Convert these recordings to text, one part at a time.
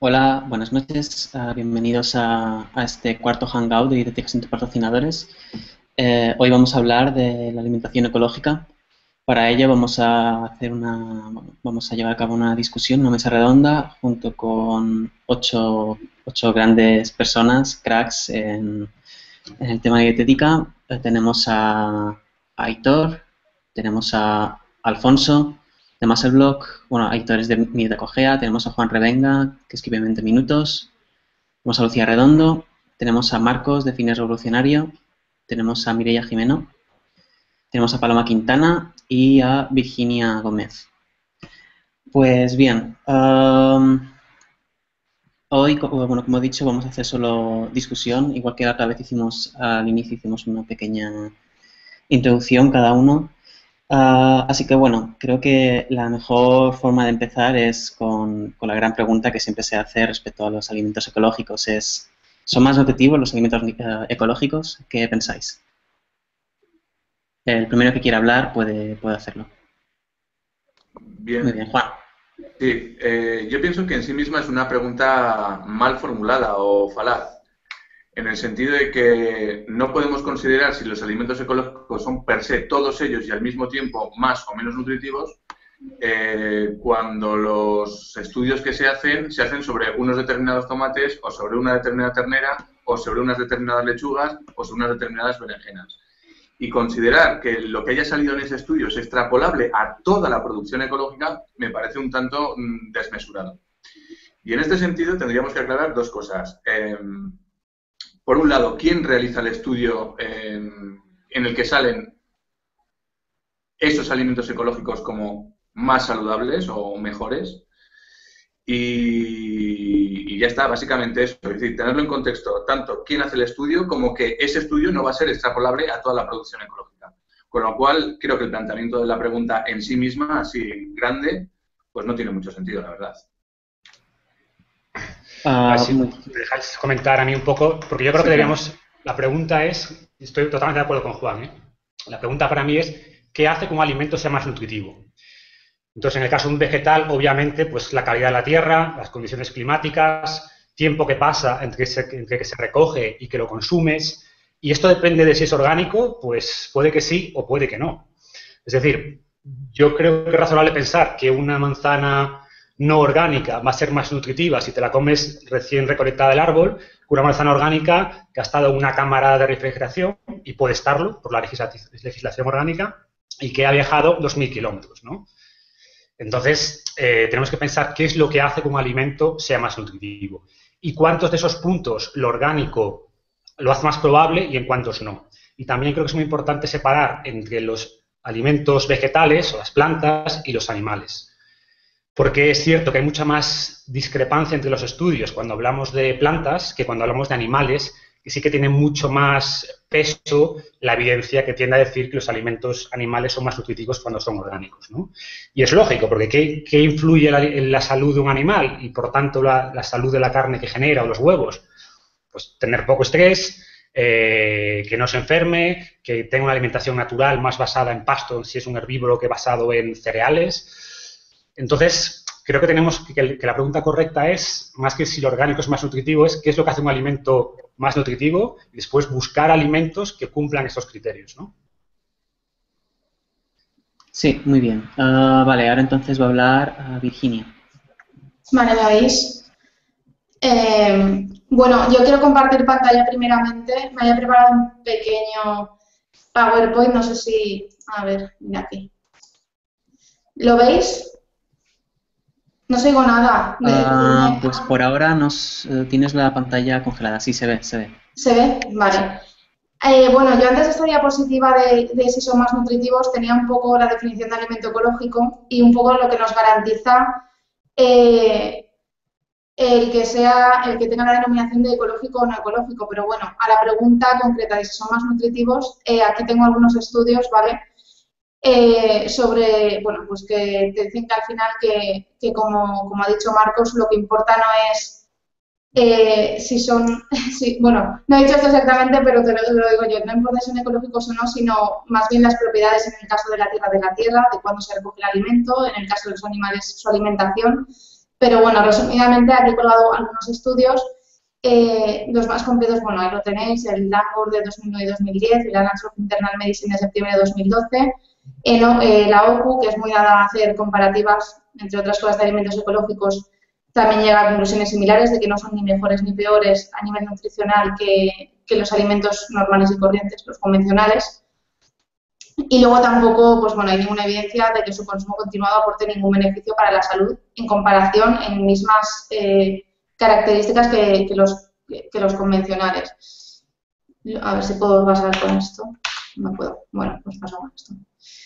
Hola, buenas noches. Bienvenidos a este cuarto Hangout de Dietéticas entre patrocinadores. Hoy vamos a hablar de la alimentación ecológica. Para ello vamos a llevar a cabo una discusión, una mesa redonda, junto con ocho grandes personas, cracks en el tema de dietética. Tenemos a Aitor, tenemos a Alfonso, de Muscleblog, bueno, Aitor es de Dieta Cogea, tenemos a Juan Revenga, que escribe en 20 minutos, tenemos a Lucía Redondo, tenemos a Marcos, de Fines Revolucionario, tenemos a Mireia Jimeno, tenemos a Paloma Quintana y a Virginia Gómez. Pues bien, hoy, bueno, como he dicho, vamos a hacer solo discusión, igual que la otra vez al inicio hicimos una pequeña introducción cada uno. Así que bueno, creo que la mejor forma de empezar es con la gran pregunta que siempre se hace respecto a los alimentos ecológicos. ¿Son más nutritivos los alimentos ecológicos? ¿Qué pensáis? El primero que quiera hablar puede hacerlo. Muy Bien, bien, Juan. sí. Yo pienso que en sí misma es una pregunta mal formulada o falaz, en el sentido de que no podemos considerar si los alimentos ecológicos son per se todos ellos y al mismo tiempo más o menos nutritivos, cuando los estudios que se hacen sobre unos determinados tomates o sobre una determinada ternera o sobre unas determinadas lechugas o sobre unas determinadas berenjenas. Y considerar que lo que haya salido en ese estudio es extrapolable a toda la producción ecológica me parece un tanto desmesurado. Y en este sentido tendríamos que aclarar dos cosas. Por un lado, ¿quién realiza el estudio en el que salen esos alimentos ecológicos como más saludables o mejores? Y ya está, básicamente eso. Es decir, tenerlo en contexto, tanto quién hace el estudio como que ese estudio no va a ser extrapolable a toda la producción ecológica. Con lo cual, creo que el planteamiento de la pregunta en sí misma, así grande, pues no tiene mucho sentido, la verdad. A ver si me dejáis comentar a mí un poco, porque yo creo Sí, que claro. deberíamos... La pregunta es, estoy totalmente de acuerdo con Juan, ¿eh? La pregunta para mí es, ¿qué hace que un alimento sea más nutritivo? Entonces, en el caso de un vegetal, obviamente, pues la calidad de la tierra, las condiciones climáticas, tiempo que pasa entre que se recoge y que lo consumes, y esto depende de si es orgánico, pues puede que sí o puede que no. Es decir, yo creo que es razonable pensar que una manzana no orgánica va a ser más nutritiva si te la comes recién recolectada del árbol que una manzana orgánica que ha estado en una cámara de refrigeración, y puede estarlo por la legislación orgánica, y que ha viajado 2.000 kilómetros, ¿no? Entonces, tenemos que pensar qué es lo que hace que un alimento sea más nutritivo y cuántos de esos puntos lo orgánico lo hace más probable y en cuántos no. Y también creo que es muy importante separar entre los alimentos vegetales o las plantas y los animales. Porque es cierto que hay mucha más discrepancia entre los estudios cuando hablamos de plantas que cuando hablamos de animales, que sí que tiene mucho más peso la evidencia que tiende a decir que los alimentos animales son más nutritivos cuando son orgánicos, ¿no? Y es lógico, porque ¿qué influye en la salud de un animal y, por tanto, la salud de la carne que genera o los huevos? Pues tener poco estrés, que no se enferme, que tenga una alimentación natural más basada en pasto si es un herbívoro que basado en cereales. Entonces, creo que tenemos que la pregunta correcta es, más que si lo orgánico es más nutritivo, es qué es lo que hace un alimento más nutritivo y después buscar alimentos que cumplan estos criterios, ¿no? Sí, muy bien. Vale, ahora entonces va a hablar Virginia. Vale, ¿me veis? Bueno, yo quiero compartir pantalla primeramente. Me había preparado un pequeño PowerPoint, no sé si... A ver, mira aquí. ¿Lo veis? No os oigo nada. Pues por ahora tienes la pantalla congelada. Sí, se ve, se ve. ¿Se ve? Vale. Bueno, yo antes de esta diapositiva de si son más nutritivos tenía un poco la definición de alimento ecológico y un poco lo que nos garantiza el que tenga la denominación de ecológico o no ecológico. Pero bueno, a la pregunta concreta de si son más nutritivos, aquí tengo algunos estudios, ¿vale? Sobre, bueno, pues que te dicen que al final que como ha dicho Marcos, lo que importa no es si son, bueno, no he dicho esto exactamente, pero te lo digo yo, no importa si son ecológicos o no, sino más bien las propiedades en el caso de la tierra, de cuándo se recoge el alimento, en el caso de los animales, su alimentación, Pero bueno, resumidamente aquí he colgado algunos estudios. Los más completos, bueno, ahí lo tenéis, el Danford de 2009 y 2010, el Annals of Internal Medicine de septiembre de 2012, la OCU, que es muy dada a hacer comparativas, entre otras cosas, de alimentos ecológicos, también llega a conclusiones similares de que no son ni mejores ni peores a nivel nutricional que los alimentos normales y corrientes, los convencionales. Y luego tampoco, pues bueno, hay ninguna evidencia de que su consumo continuado aporte ningún beneficio para la salud en comparación en mismas características que los convencionales. A ver si puedo pasar con esto. No puedo. Bueno, pues paso con esto.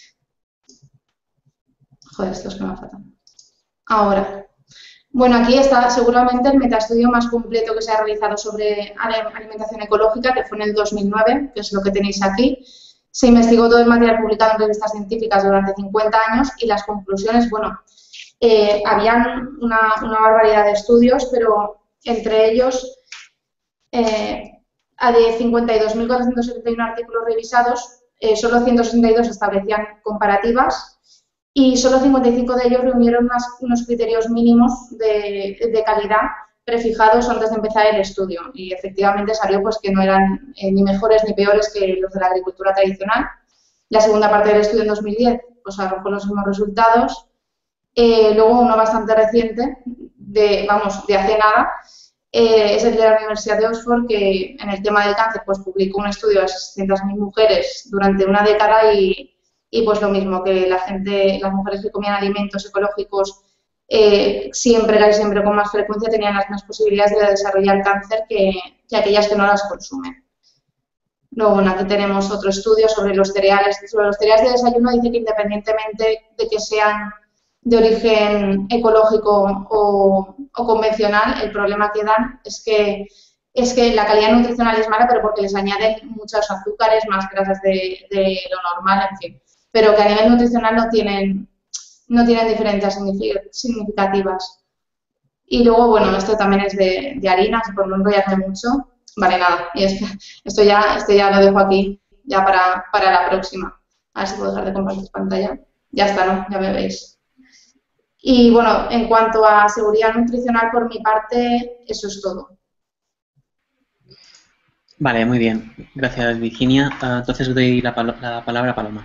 Joder, esto es que me falta. Ahora. Bueno, aquí está seguramente el metaestudio más completo que se ha realizado sobre alimentación ecológica, que fue en el 2009, que es lo que tenéis aquí. Se investigó todo el material publicado en revistas científicas durante 50 años y las conclusiones, bueno, habían una barbaridad de estudios, pero entre ellos, de 52.471 artículos revisados, solo 162 establecían comparativas y solo 55 de ellos reunieron unos criterios mínimos de calidad prefijados antes de empezar el estudio. Y efectivamente salió pues, que no eran ni mejores ni peores que los de la agricultura tradicional. La segunda parte del estudio en 2010 pues, arrojó los mismos resultados. Luego uno bastante reciente, de hace nada, es el de la Universidad de Oxford, que en el tema del cáncer pues, publicó un estudio de 600.000 mujeres durante una década y pues lo mismo, que las mujeres que comían alimentos ecológicos siempre con más frecuencia tenían las mismas posibilidades de desarrollar cáncer que aquellas que no las consumen. Luego, bueno, aquí tenemos otro estudio sobre los cereales. Sobre los cereales de desayuno dice que independientemente de que sean de origen ecológico o convencional, el problema que dan es que la calidad nutricional es mala, pero porque les añaden muchos azúcares, más grasas de lo normal, en fin. Pero que a nivel nutricional no tienen diferencias significativas. Y luego, bueno, esto también es de harinas, por no enrollarme mucho. Vale, nada, y esto ya lo dejo aquí, ya para la próxima. A ver si puedo dejar de compartir pantalla. Ya está, ¿no? Ya me veis. Y bueno, en cuanto a seguridad nutricional, por mi parte, eso es todo. Vale, muy bien. Gracias, Virginia. Entonces doy la palabra a Paloma.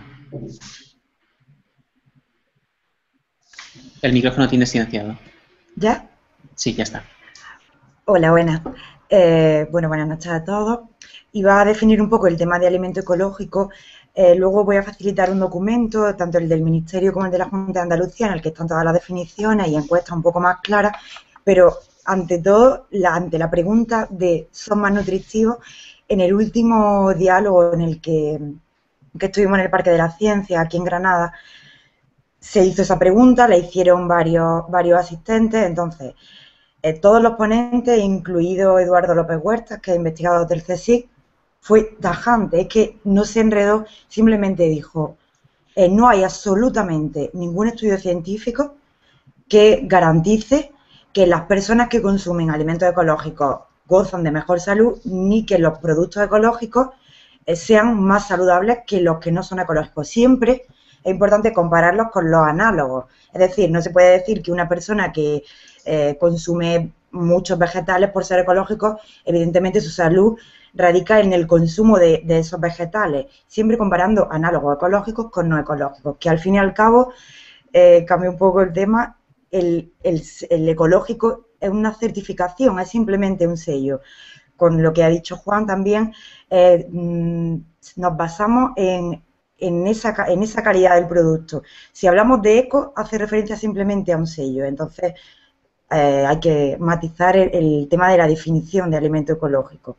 El micrófono tiene silenciado. ¿Ya? Sí, ya está. Hola, buenas. Bueno, buenas noches a todos. Iba a definir un poco el tema de alimento ecológico. Luego voy a facilitar un documento, tanto el del Ministerio como el de la Junta de Andalucía, en el que están todas las definiciones y encuestas un poco más claras. Pero, ante todo, ante la pregunta de ¿son más nutritivos? En el último diálogo en el que estuvimos en el Parque de la Ciencia, aquí en Granada, se hizo esa pregunta, la hicieron varios asistentes. Entonces, todos los ponentes, incluido Eduardo López Huertas, que es investigador del CSIC, fue tajante, es que no se enredó, simplemente dijo, no hay absolutamente ningún estudio científico que garantice que las personas que consumen alimentos ecológicos gozan de mejor salud, ni que los productos ecológicos sean más saludables que los que no son ecológicos. Siempre es importante compararlos con los análogos. Es decir, no se puede decir que una persona que consume muchos vegetales por ser ecológicos, evidentemente su salud radica en el consumo de esos vegetales. Siempre comparando análogos ecológicos con no ecológicos, que al fin y al cabo, cambia un poco el tema, el ecológico es una certificación, es simplemente un sello. Con lo que ha dicho Juan también, nos basamos en esa calidad del producto. Si hablamos de eco, hace referencia simplemente a un sello. Entonces, hay que matizar el tema de la definición de alimento ecológico.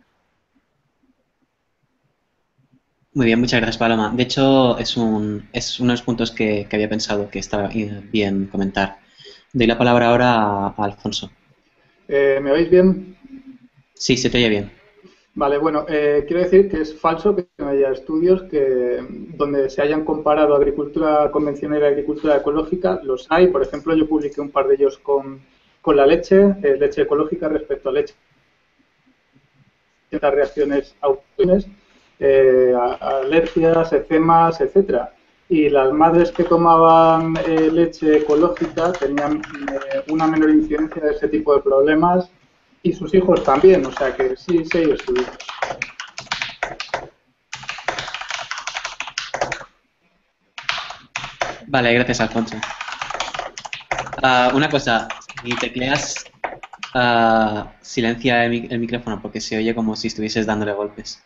Muy bien, muchas gracias, Paloma. De hecho, es uno de los puntos que había pensado que estaba bien comentar. Doy la palabra ahora a Alfonso. ¿Me oís bien? Sí, se te oye bien. Vale, bueno, quiero decir que es falso que no haya estudios donde se hayan comparado agricultura convencional y agricultura ecológica. Los hay, por ejemplo, yo publiqué un par de ellos con la leche ecológica respecto a leche. Ciertas reacciones autoinmunes, alergias, eczemas, etcétera. y las madres que tomaban leche ecológica tenían una menor incidencia de ese tipo de problemas y sus hijos también, o sea que sí hay estudios. Vale, gracias, Alfonso. Una cosa, si tecleas, silencia el micrófono porque se oye como si estuvieses dándole golpes.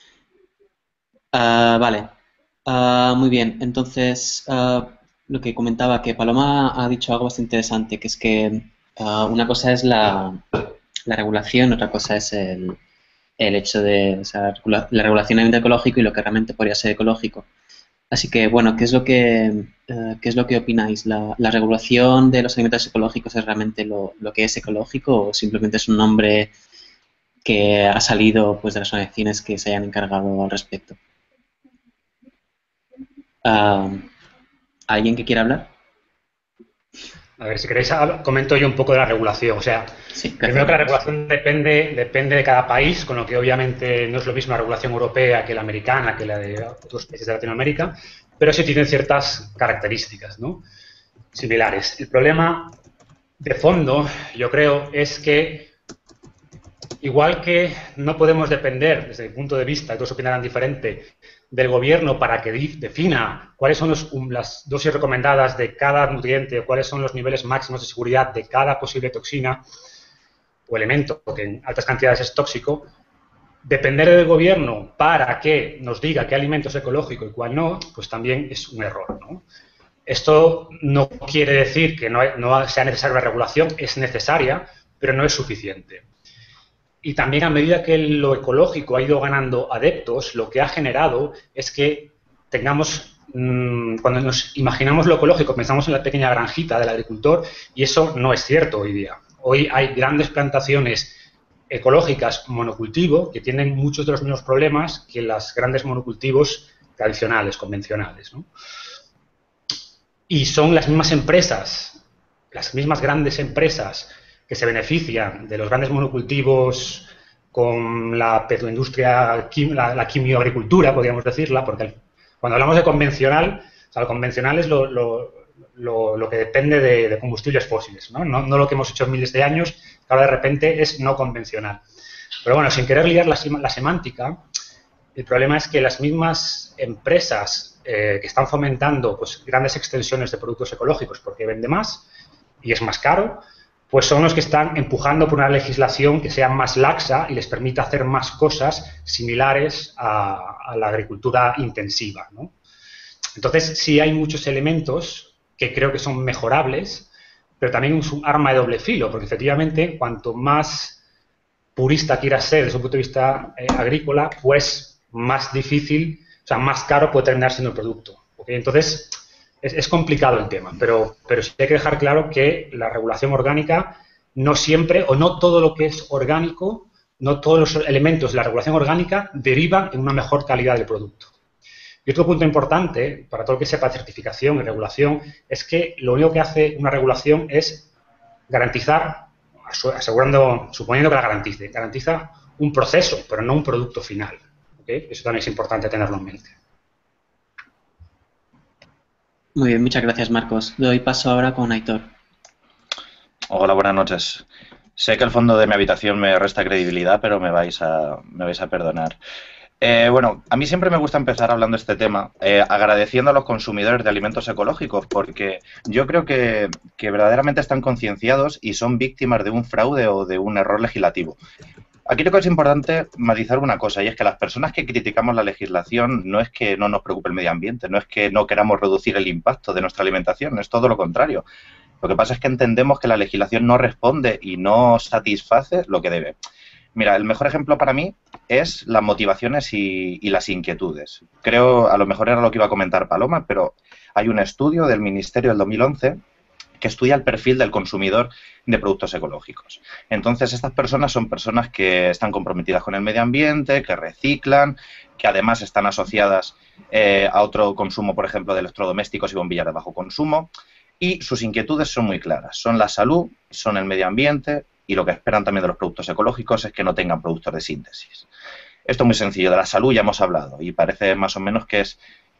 Vale, muy bien. Entonces, lo que comentaba, que Paloma ha dicho algo bastante interesante, que es que una cosa es la regulación, otra cosa es el hecho de, o sea, la regulación del ambiente ecológico y lo que realmente podría ser ecológico. Así que, bueno, ¿qué es lo que opináis? ¿La regulación de los alimentos ecológicos es realmente lo que es ecológico o simplemente es un nombre que ha salido pues de las organizaciones que se hayan encargado al respecto? ¿Alguien que quiera hablar? A ver, si queréis, comento yo un poco de la regulación. O sea, Sí, primero que la regulación depende de cada país, con lo que obviamente no es lo mismo la regulación europea que la americana, que la de otros países de Latinoamérica, pero sí tienen ciertas características, ¿no?, similares. El problema de fondo, yo creo, es que igual que no podemos depender, desde mi punto de vista, todos opinarán diferente, del gobierno para que defina cuáles son las dosis recomendadas de cada nutriente o cuáles son los niveles máximos de seguridad de cada posible toxina o elemento que en altas cantidades es tóxico, depender del gobierno para que nos diga qué alimento es ecológico y cuál no, pues también es un error, ¿no? Esto no quiere decir que no sea necesaria la regulación, es necesaria, pero no es suficiente. Y también a medida que lo ecológico ha ido ganando adeptos, lo que ha generado es que tengamos, cuando nos imaginamos lo ecológico, pensamos en la pequeña granjita del agricultor y eso no es cierto hoy día. Hoy hay grandes plantaciones ecológicas monocultivo que tienen muchos de los mismos problemas que las grandes monocultivos tradicionales, convencionales, ¿no? Y son las mismas empresas, las mismas grandes empresas que se benefician de los grandes monocultivos con la petroindustria, la quimioagricultura, podríamos decirla, porque cuando hablamos de convencional, o sea, lo convencional es lo que depende de combustibles fósiles, ¿no? No lo que hemos hecho en miles de años, que ahora de repente es no convencional. Pero bueno, sin querer liar la semántica, el problema es que las mismas empresas que están fomentando pues, grandes extensiones de productos ecológicos porque vende más y es más caro, pues son los que están empujando por una legislación que sea más laxa y les permita hacer más cosas similares a la agricultura intensiva, ¿no? Entonces, sí hay muchos elementos que creo que son mejorables, pero también es un arma de doble filo, porque efectivamente, cuanto más purista quieras ser desde un punto de vista agrícola, pues más difícil, o sea, más caro puede terminar siendo el producto, ¿okay? Entonces, es complicado el tema, pero sí hay que dejar claro que la regulación orgánica no siempre, o no todo lo que es orgánico, no todos los elementos de la regulación orgánica derivan en una mejor calidad del producto. Y otro punto importante, para todo el que sepa certificación y regulación, es que lo único que hace una regulación es garantizar, suponiendo que la garantiza un proceso, pero no un producto final, ¿okay? Eso también es importante tenerlo en mente. Muy bien, muchas gracias, Marcos. Doy paso ahora con Aitor. Hola, buenas noches. Sé que el fondo de mi habitación me resta credibilidad, pero me vais a perdonar. Bueno, a mí siempre me gusta empezar hablando de este tema, agradeciendo a los consumidores de alimentos ecológicos, porque yo creo que verdaderamente están concienciados y son víctimas de un fraude o de un error legislativo. Aquí creo que es importante matizar una cosa, y es que las personas que criticamos la legislación no es que no nos preocupe el medio ambiente, no es que no queramos reducir el impacto de nuestra alimentación, es todo lo contrario. Lo que pasa es que entendemos que la legislación no responde y no satisface lo que debe. Mira, el mejor ejemplo para mí es las motivaciones y las inquietudes. Creo, a lo mejor era lo que iba a comentar Paloma, pero hay un estudio del Ministerio del 2011 que estudia el perfil del consumidor de productos ecológicos. Entonces, estas personas son personas que están comprometidas con el medio ambiente, que reciclan, que además están asociadas a otro consumo, por ejemplo, de electrodomésticos y bombillas de bajo consumo, y sus inquietudes son muy claras. Son la salud, son el medio ambiente, y lo que esperan también de los productos ecológicos es que no tengan productos de síntesis. Esto es muy sencillo. De la salud ya hemos hablado, y parece más o menos que es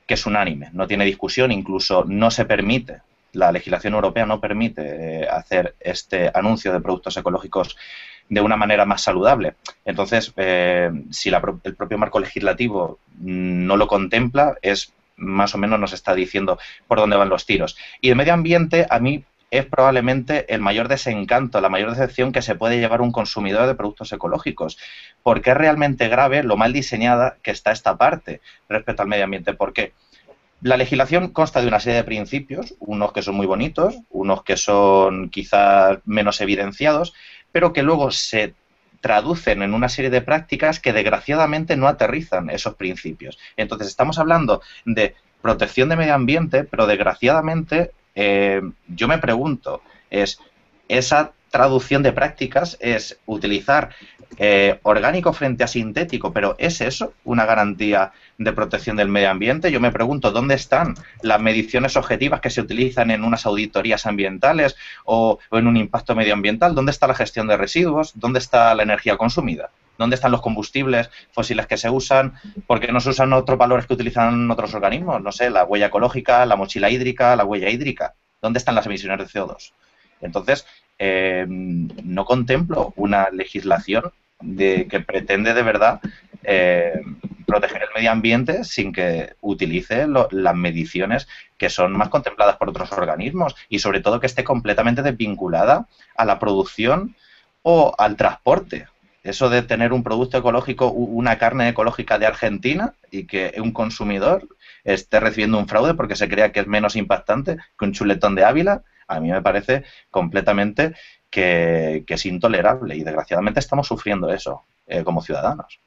que es unánime, no tiene discusión, incluso no se permite, la legislación europea no permite hacer este anuncio de productos ecológicos de una manera más saludable. Entonces, si el propio marco legislativo no lo contempla, es más o menos nos está diciendo por dónde van los tiros. Y el medio ambiente, a mí, es probablemente el mayor desencanto, la mayor decepción que se puede llevar un consumidor de productos ecológicos, porque es realmente grave lo mal diseñada que está esta parte respecto al medio ambiente. ¿Por qué? La legislación consta de una serie de principios, unos que son muy bonitos, unos que son quizás menos evidenciados, pero que luego se traducen en una serie de prácticas que desgraciadamente no aterrizan esos principios. Entonces, estamos hablando de protección de medio ambiente, pero desgraciadamente yo me pregunto, esa traducción de prácticas es utilizar orgánico frente a sintético, pero ¿es eso una garantía de protección del medio ambiente? Yo me pregunto, ¿dónde están las mediciones objetivas que se utilizan en unas auditorías ambientales o en un impacto medioambiental? ¿Dónde está la gestión de residuos? ¿Dónde está la energía consumida? ¿Dónde están los combustibles fósiles que se usan? ¿Por qué no se usan otros valores que utilizan otros organismos? No sé, la huella ecológica, la mochila hídrica, la huella hídrica. ¿Dónde están las emisiones de CO2? Entonces, no contemplo una legislación que pretende de verdad proteger el medio ambiente sin que utilice las mediciones que son más contempladas por otros organismos y sobre todo que esté completamente desvinculada a la producción o al transporte. Eso de tener un producto ecológico, una carne ecológica de Argentina y que un consumidor esté recibiendo un fraude porque se crea que es menos impactante que un chuletón de Ávila, a mí me parece completamente que es intolerable y desgraciadamente estamos sufriendo eso como ciudadanos.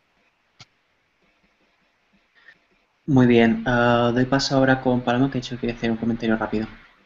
Muy bien. Doy paso ahora con Paloma, que ha dicho que quiere hacer un comentario rápido.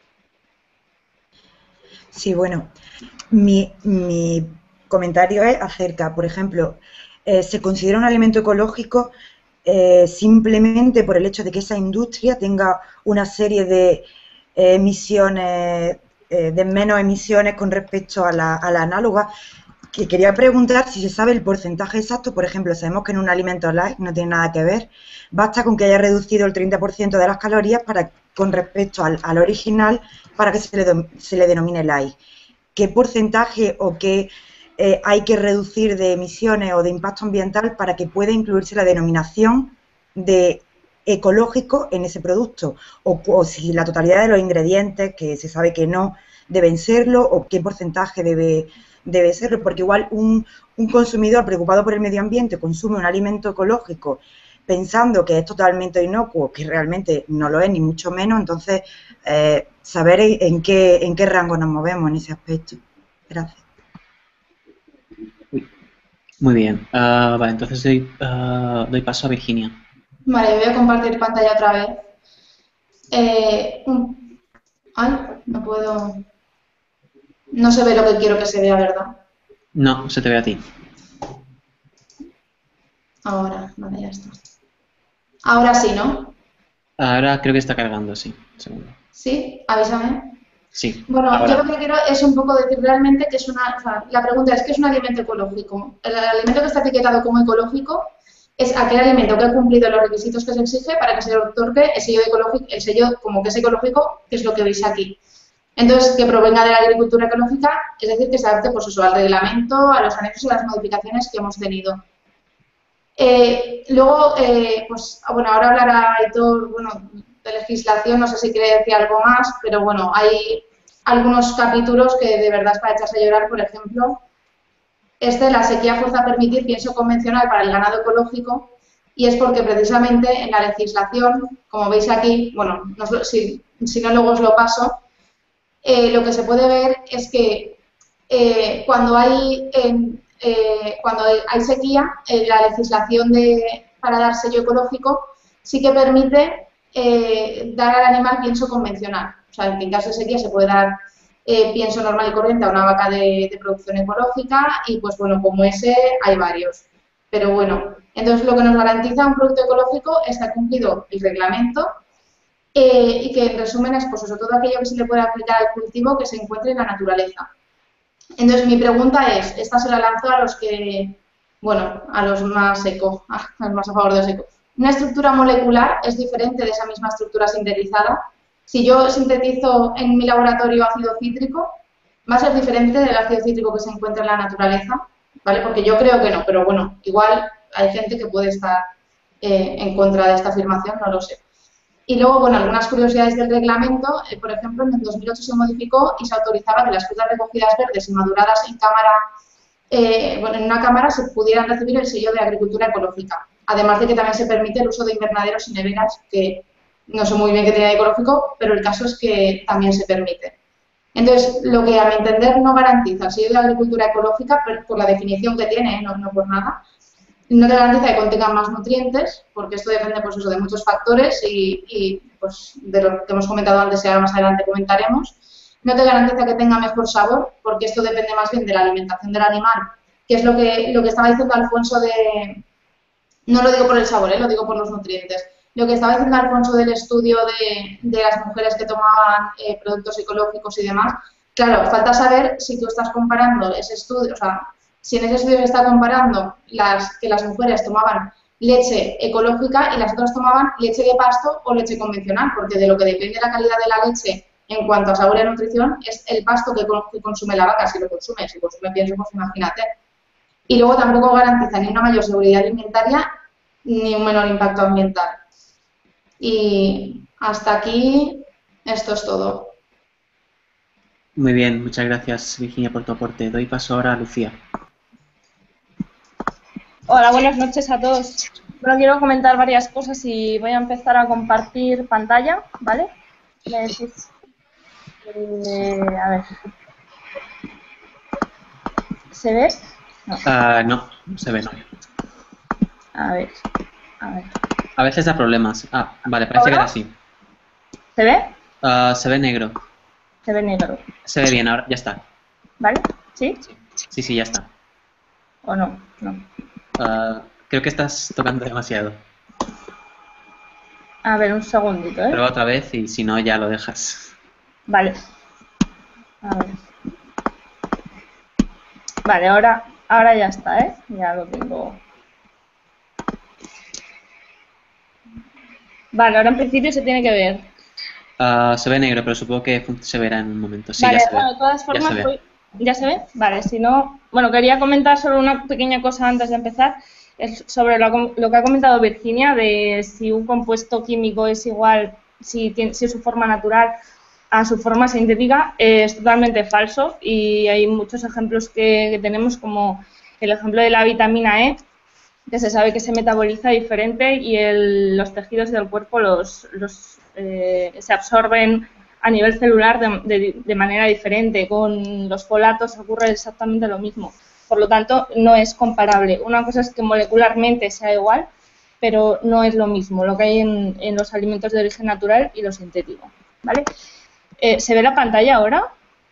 Sí, bueno, mi comentario es acerca, por ejemplo, se considera un alimento ecológico simplemente por el hecho de que esa industria tenga una serie de emisiones, de menos emisiones con respecto a la análoga, que quería preguntar si se sabe el porcentaje exacto. Por ejemplo, sabemos que en un alimento light no tiene nada que ver, basta con que haya reducido el 30% de las calorías con respecto al original para que se le denomine light. ¿Qué porcentaje o qué hay que reducir de emisiones o de impacto ambiental para que pueda incluirse la denominación de ecológico en ese producto? O si la totalidad de los ingredientes, que se sabe que no deben serlo, o qué porcentaje debe serlo, porque igual un consumidor preocupado por el medio ambiente consume un alimento ecológico pensando que es totalmente inocuo, que realmente no lo es, ni mucho menos. Entonces, saber en qué rango nos movemos en ese aspecto. Gracias. Muy bien. Vale, entonces doy paso a Virginia. Vale, voy a compartir pantalla otra vez. Ay, no puedo... No se ve lo que quiero que se vea, ¿verdad? No, se te ve a ti. Ahora, vale, ya está. Ahora sí, ¿no? Ahora creo que está cargando, sí. Un segundo. ¿Sí? Avísame. Sí. Bueno, ahora. yo lo que quiero es un poco decir realmente que es una... O sea, la pregunta es, ¿qué es un alimento ecológico? El alimento que está etiquetado como ecológico es aquel alimento que ha cumplido los requisitos que se exige para que se otorgue el sello ecológico, el sello como que es ecológico, que es lo que veis aquí. Entonces, que provenga de la agricultura ecológica, es decir, que se adapte pues eso, al reglamento, a los anexos y a las modificaciones que hemos tenido. Luego, pues bueno, ahora hablará Aitor, bueno, de legislación, no sé si quiere decir algo más, pero bueno, hay algunos capítulos que de verdad es para echarse a llorar. Por ejemplo, la sequía fuerza a permitir pienso convencional para el ganado ecológico, y es porque precisamente en la legislación, como veis aquí, bueno, si no luego os lo paso, lo que se puede ver es que cuando hay sequía, la legislación para dar sello ecológico sí que permite dar al animal pienso convencional. O sea, que en caso de sequía se puede dar pienso normal y corriente a una vaca de producción ecológica y, pues bueno, como ese hay varios. Pero bueno, entonces lo que nos garantiza un producto ecológico es que ha cumplido el reglamento y que en resumen es pues eso, todo aquello que se le puede aplicar al cultivo que se encuentre en la naturaleza. Entonces mi pregunta esta se la lanzo a los que, bueno, a los más eco, a los más a favor de los eco. una estructura molecular es diferente de esa misma estructura sintetizada. Si yo sintetizo en mi laboratorio ácido cítrico, va a ser diferente del ácido cítrico que se encuentra en la naturaleza, ¿vale? Porque yo creo que no, pero bueno, igual hay gente que puede estar en contra de esta afirmación, no lo sé. Y luego, bueno, algunas curiosidades del reglamento, por ejemplo, en el 2008 se modificó y se autorizaba que las frutas recogidas verdes y maduradas en cámara, en una cámara se pudieran recibir el sello de agricultura ecológica. Además de que también se permite el uso de invernaderos y neveras, que no sé muy bien qué tiene de ecológico, pero el caso es que también se permite. Entonces, lo que a mi entender no garantiza el sello de agricultura ecológica, por la definición que tiene, no por nada, no te garantiza que contenga más nutrientes, porque esto depende pues, eso, de muchos factores y pues, de lo que hemos comentado antes y ahora más adelante comentaremos. No te garantiza que tenga mejor sabor, porque esto depende más bien de la alimentación del animal, que es lo que estaba diciendo Alfonso de... No lo digo por el sabor, lo digo por los nutrientes. Lo que estaba diciendo Alfonso del estudio de las mujeres que tomaban productos ecológicos y demás, claro, falta saber si tú estás comparando ese estudio, o sea, si en ese estudio se está comparando que las mujeres tomaban leche ecológica y las otras tomaban leche de pasto o leche convencional, porque de lo que depende la calidad de la leche en cuanto a sabor y nutrición es el pasto que consume la vaca, si consume pienso, pues imagínate. Y luego tampoco garantiza ni una mayor seguridad alimentaria ni un menor impacto ambiental. Y hasta aquí, esto es todo. Muy bien, muchas gracias Virginia por tu aporte. Doy paso ahora a Lucía. Hola, buenas noches a todos. Bueno, quiero comentar varias cosas y voy a empezar a compartir pantalla, ¿vale? Me decís... a ver. ¿Se ve? No, no se ve, no. A ver. A veces da problemas. Vale, parece que era así. ¿Se ve? Se ve negro. Se ve negro. Se ve bien, ahora ya está. ¿Vale? ¿Sí? Sí, ya está. ¿O no? No. Creo que estás tocando demasiado. A ver, un segundito, Prueba otra vez y si no ya lo dejas. Vale. A ver. Vale, ahora ya está, Ya lo tengo. Vale, ahora en principio se tiene que ver. Se ve negro, pero supongo que se verá en un momento. Sí, vale, ya se ve. De todas formas, ya se ve. ¿Ya se ve? Vale, si no... Bueno, quería comentar solo una pequeña cosa antes de empezar, es sobre lo que ha comentado Virginia, de si un compuesto químico es igual, si es su forma natural a su forma sintética, es totalmente falso y hay muchos ejemplos que tenemos, como el ejemplo de la vitamina E, que se sabe que se metaboliza diferente y los tejidos del cuerpo se absorben a nivel celular de manera diferente. Con los folatos ocurre exactamente lo mismo. Por lo tanto, no es comparable. Una cosa es que molecularmente sea igual, pero no es lo mismo lo que hay en los alimentos de origen natural y lo sintético. ¿Vale? ¿Se ve la pantalla ahora?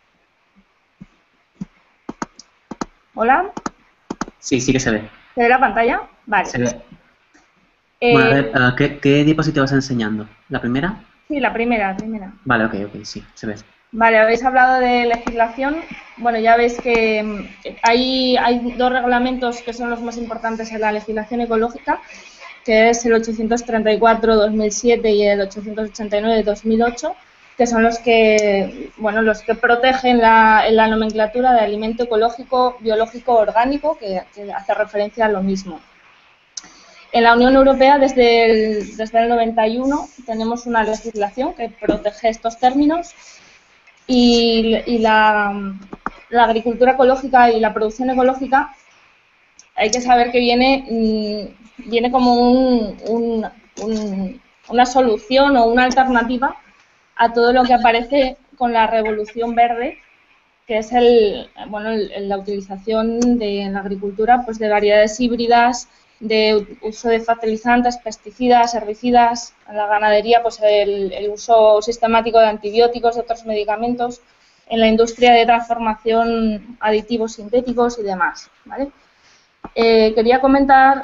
¿Hola? Sí que se ve. ¿Se ve la pantalla? Vale. Se ve. Bueno, a ver, ¿qué diapositiva vas enseñando? ¿La primera? Sí, la primera. Vale, ok, sí, se ve. Vale, habéis hablado de legislación. Bueno, ya veis que hay dos reglamentos que son los más importantes en la legislación ecológica, que es el 834-2007 y el 889-2008, que son los que protegen la nomenclatura de alimento ecológico, biológico, orgánico, que hace referencia a lo mismo. En la Unión Europea, desde el 91, tenemos una legislación que protege estos términos y la agricultura ecológica y la producción ecológica, hay que saber que viene como una solución o una alternativa a todo lo que aparece con la revolución verde, que es la utilización en la agricultura pues de variedades híbridas, de uso de fertilizantes, pesticidas, herbicidas, en la ganadería pues el uso sistemático de antibióticos, de otros medicamentos, en la industria de transformación, aditivos sintéticos y demás, ¿vale? Quería comentar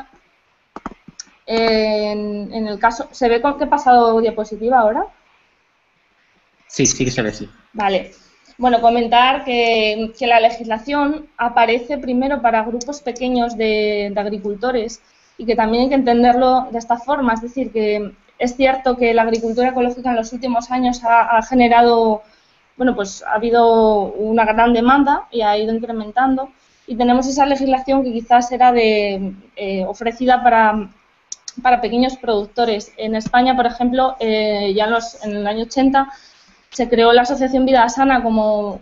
en el caso, ¿se ve con qué he pasado diapositiva ahora? Sí que se ve, sí. Vale. Bueno, comentar que la legislación aparece primero para grupos pequeños de agricultores y que también hay que entenderlo de esta forma. Es decir, que es cierto que la agricultura ecológica en los últimos años ha generado, bueno, pues ha habido una gran demanda y ha ido incrementando, y tenemos esa legislación que quizás era ofrecida para pequeños productores. En España, por ejemplo, ya en el año 80 se creó la Asociación Vida Sana como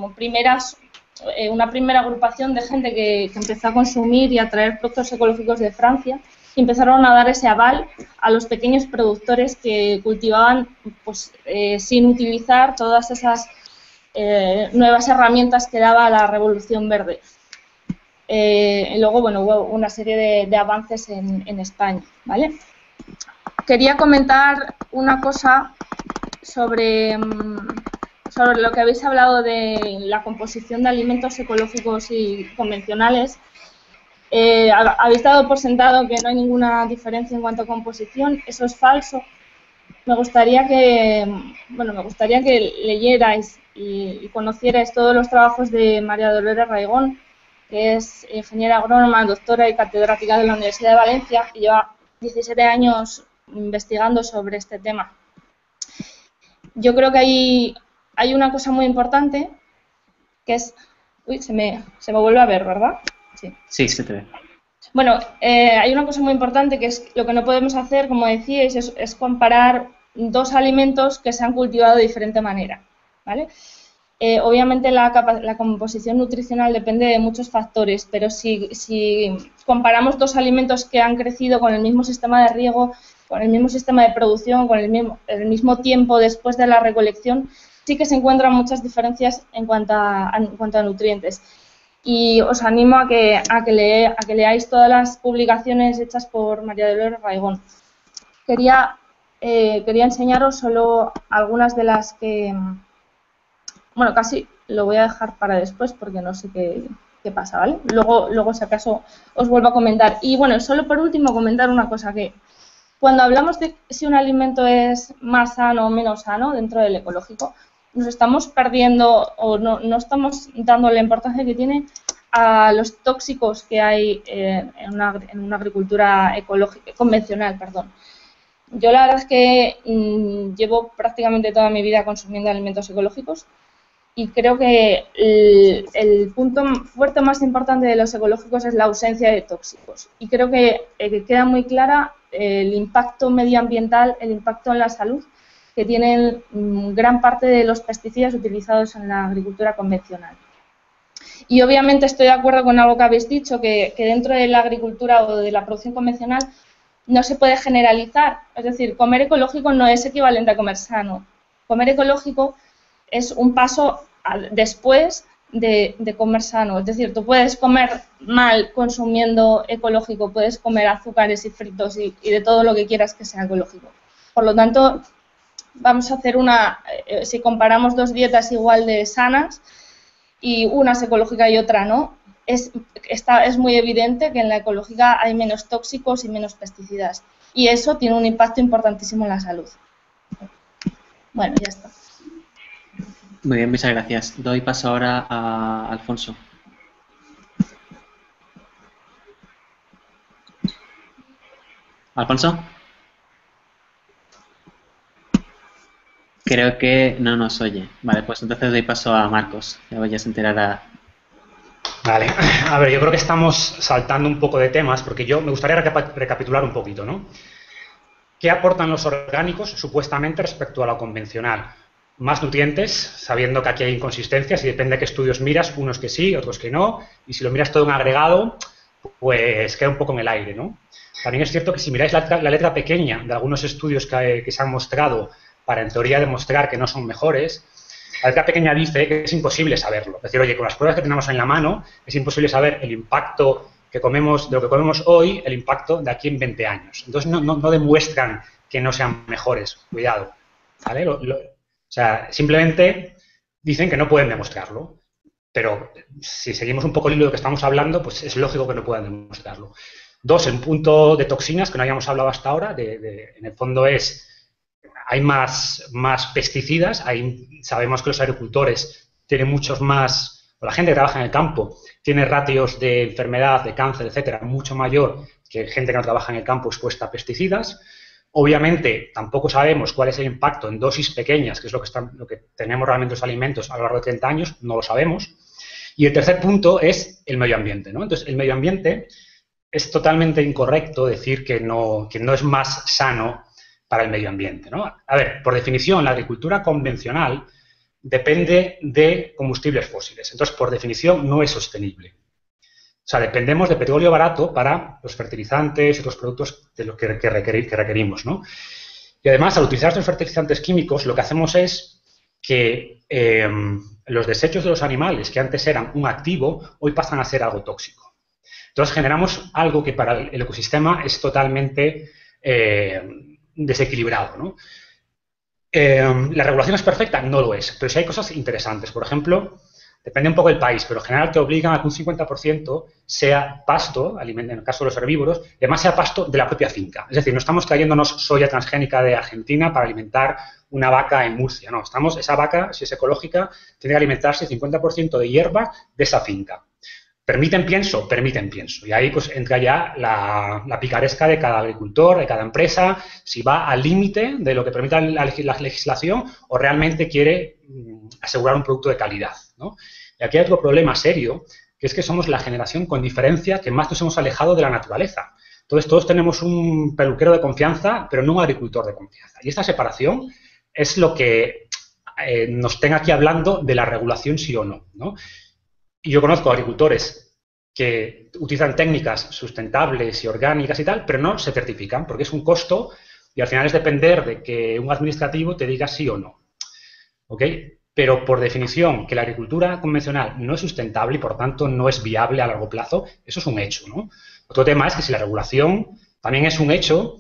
una primera agrupación de gente que empezó a consumir y a traer productos ecológicos de Francia, y empezaron a dar ese aval a los pequeños productores que cultivaban pues, sin utilizar todas esas nuevas herramientas que daba la Revolución Verde. Y luego, bueno, hubo una serie de avances en España, ¿vale? Quería comentar una cosa sobre lo que habéis hablado de la composición de alimentos ecológicos y convencionales. Habéis dado por sentado que no hay ninguna diferencia en cuanto a composición. Eso es falso. Me gustaría que leyerais y conocierais todos los trabajos de María Dolores Raigón, que es ingeniera agrónoma, doctora y catedrática de la Universidad de Valencia, y lleva 17 años investigando sobre este tema. Yo creo que hay una cosa muy importante, que es... Uy, se me vuelve a ver, ¿verdad? Sí, se te ve. Bueno, hay una cosa muy importante, que es lo que no podemos hacer, como decíais, es comparar dos alimentos que se han cultivado de diferente manera, ¿vale? Obviamente la composición nutricional depende de muchos factores, pero si comparamos dos alimentos que han crecido con el mismo sistema de riego, con el mismo sistema de producción, con el mismo tiempo después de la recolección, sí que se encuentran muchas diferencias en cuanto a nutrientes. Y os animo a que leáis todas las publicaciones hechas por María Dolores Raigón. Quería enseñaros solo algunas de las que... Bueno, casi lo voy a dejar para después porque no sé qué pasa, ¿vale? Luego, si acaso, os vuelvo a comentar. Y bueno, solo por último comentar una cosa, que cuando hablamos de si un alimento es más sano o menos sano dentro del ecológico, nos estamos perdiendo o no estamos dando la importancia que tiene a los tóxicos que hay en una agricultura ecológica convencional, perdón. Yo la verdad es que llevo prácticamente toda mi vida consumiendo alimentos ecológicos, y creo que el punto fuerte más importante de los ecológicos es la ausencia de tóxicos. Y creo que queda muy clara el impacto medioambiental, el impacto en la salud que tienen gran parte de los pesticidas utilizados en la agricultura convencional. Y obviamente estoy de acuerdo con algo que habéis dicho, que dentro de la agricultura o de la producción convencional no se puede generalizar. Es decir, comer ecológico no es equivalente a comer sano. Comer ecológico es un paso después de comer sano. Es decir, tú puedes comer mal consumiendo ecológico, puedes comer azúcares y fritos y de todo lo que quieras que sea ecológico. Por lo tanto, vamos a hacer si comparamos dos dietas igual de sanas y una es ecológica y otra no, es muy evidente que en la ecológica hay menos tóxicos y menos pesticidas. Y eso tiene un impacto importantísimo en la salud. Bueno, ya está. Muy bien, muchas gracias. Doy paso ahora a Alfonso. ¿Alfonso? Creo que no nos oye. Vale, pues entonces doy paso a Marcos. Ya se enterará. Vale, a ver, yo creo que estamos saltando un poco de temas, porque me gustaría recapitular un poquito, ¿no? ¿Qué aportan los orgánicos supuestamente respecto a lo convencional? Más nutrientes, sabiendo que aquí hay inconsistencias y depende de qué estudios miras, unos que sí, otros que no, y si lo miras todo en agregado, pues queda un poco en el aire, ¿no? También es cierto que si miráis la letra pequeña de algunos estudios que se han mostrado para en teoría demostrar que no son mejores, la letra pequeña dice que es imposible saberlo. Es decir, oye, con las pruebas que tenemos en la mano, es imposible saber el impacto de lo que comemos hoy, el impacto de aquí en 20 años. Entonces no demuestran que no sean mejores, cuidado, ¿vale? O sea, simplemente dicen que no pueden demostrarlo, pero si seguimos un poco el hilo de lo que estamos hablando, pues es lógico que no puedan demostrarlo. Dos, el punto de toxinas, que no habíamos hablado hasta ahora, en el fondo hay más pesticidas, sabemos que los agricultores tienen muchos más o la gente que trabaja en el campo tiene ratios de enfermedad, de cáncer, etcétera, mucho mayor que gente que no trabaja en el campo expuesta a pesticidas. Obviamente, tampoco sabemos cuál es el impacto en dosis pequeñas, que es lo que tenemos realmente los alimentos a lo largo de 30 años, no lo sabemos. Y el tercer punto es el medio ambiente, ¿no? Entonces, el medio ambiente es totalmente incorrecto decir que no es más sano para el medio ambiente, ¿no? A ver, por definición, la agricultura convencional depende de combustibles fósiles. Entonces, por definición, no es sostenible. O sea, dependemos de petróleo barato para los fertilizantes y otros productos de los que requerimos, ¿no? Y además, al utilizar estos fertilizantes químicos, lo que hacemos es que los desechos de los animales, que antes eran un activo, hoy pasan a ser algo tóxico. Entonces, generamos algo que para el ecosistema es totalmente desequilibrado, ¿no? ¿La regulación es perfecta? No lo es, pero sí hay cosas interesantes. Por ejemplo, depende un poco del país, pero en general te obligan a que un 50% sea pasto, en el caso de los herbívoros, y además sea pasto de la propia finca. Es decir, no estamos trayéndonos soya transgénica de Argentina para alimentar una vaca en Murcia. No, esa vaca, si es ecológica, tiene que alimentarse 50% de hierba de esa finca. ¿Permiten pienso? Permiten pienso. Y ahí pues entra ya la picaresca de cada agricultor, de cada empresa, si va al límite de lo que permite la legislación o realmente quiere asegurar un producto de calidad, ¿no? Y aquí hay otro problema serio, que es que somos la generación con diferencia que más nos hemos alejado de la naturaleza. Entonces todos tenemos un peluquero de confianza, pero no un agricultor de confianza. Y esta separación es lo que nos tenga aquí hablando de la regulación sí o no, ¿no? Y yo conozco agricultores que utilizan técnicas sustentables y orgánicas y tal, pero no se certifican porque es un costo y al final es depender de que un administrativo te diga sí o no. ¿Ok? Pero por definición que la agricultura convencional no es sustentable y por tanto no es viable a largo plazo, eso es un hecho, ¿no? Otro tema es que si la regulación también es un hecho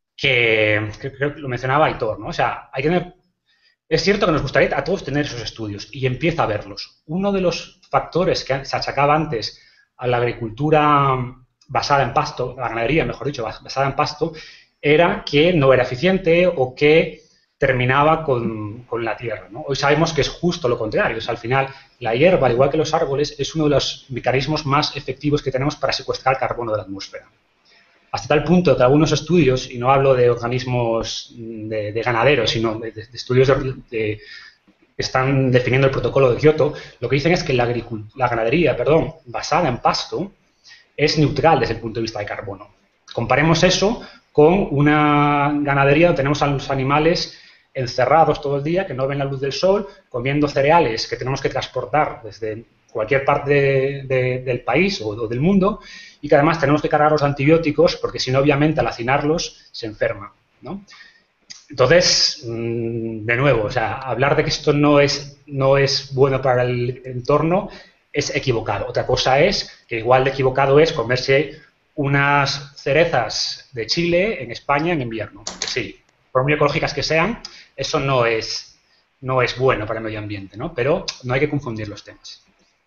que lo mencionaba Aitor, ¿no? O sea, hay que tener... Es cierto que nos gustaría a todos tener esos estudios y empieza a verlos. Uno de los factores que se achacaba antes a la agricultura basada en pasto, a la ganadería, mejor dicho, basada en pasto, era que no era eficiente o que terminaba con la tierra, ¿no? Hoy sabemos que es justo lo contrario. O sea, al final, la hierba, al igual que los árboles, es uno de los mecanismos más efectivos que tenemos para secuestrar carbono de la atmósfera. Hasta tal punto que algunos estudios, y no hablo de organismos de ganaderos, sino de estudios que están definiendo el protocolo de Kioto, lo que dicen es que la ganadería, basada en pasto, es neutral desde el punto de vista de carbono. Comparemos eso con una ganadería donde tenemos a los animales encerrados todo el día, que no ven la luz del sol, comiendo cereales que tenemos que transportar desde cualquier parte del país o del mundo, y que además tenemos que cargar los antibióticos porque si no, obviamente, al hacinarlos se enferma, ¿no? Entonces, de nuevo, o sea, hablar de que esto no es bueno para el entorno es equivocado. Otra cosa es que igual de equivocado es comerse unas cerezas de Chile en España en invierno. Sí, por muy ecológicas que sean, eso no es bueno para el medio ambiente, ¿no? Pero no hay que confundir los temas.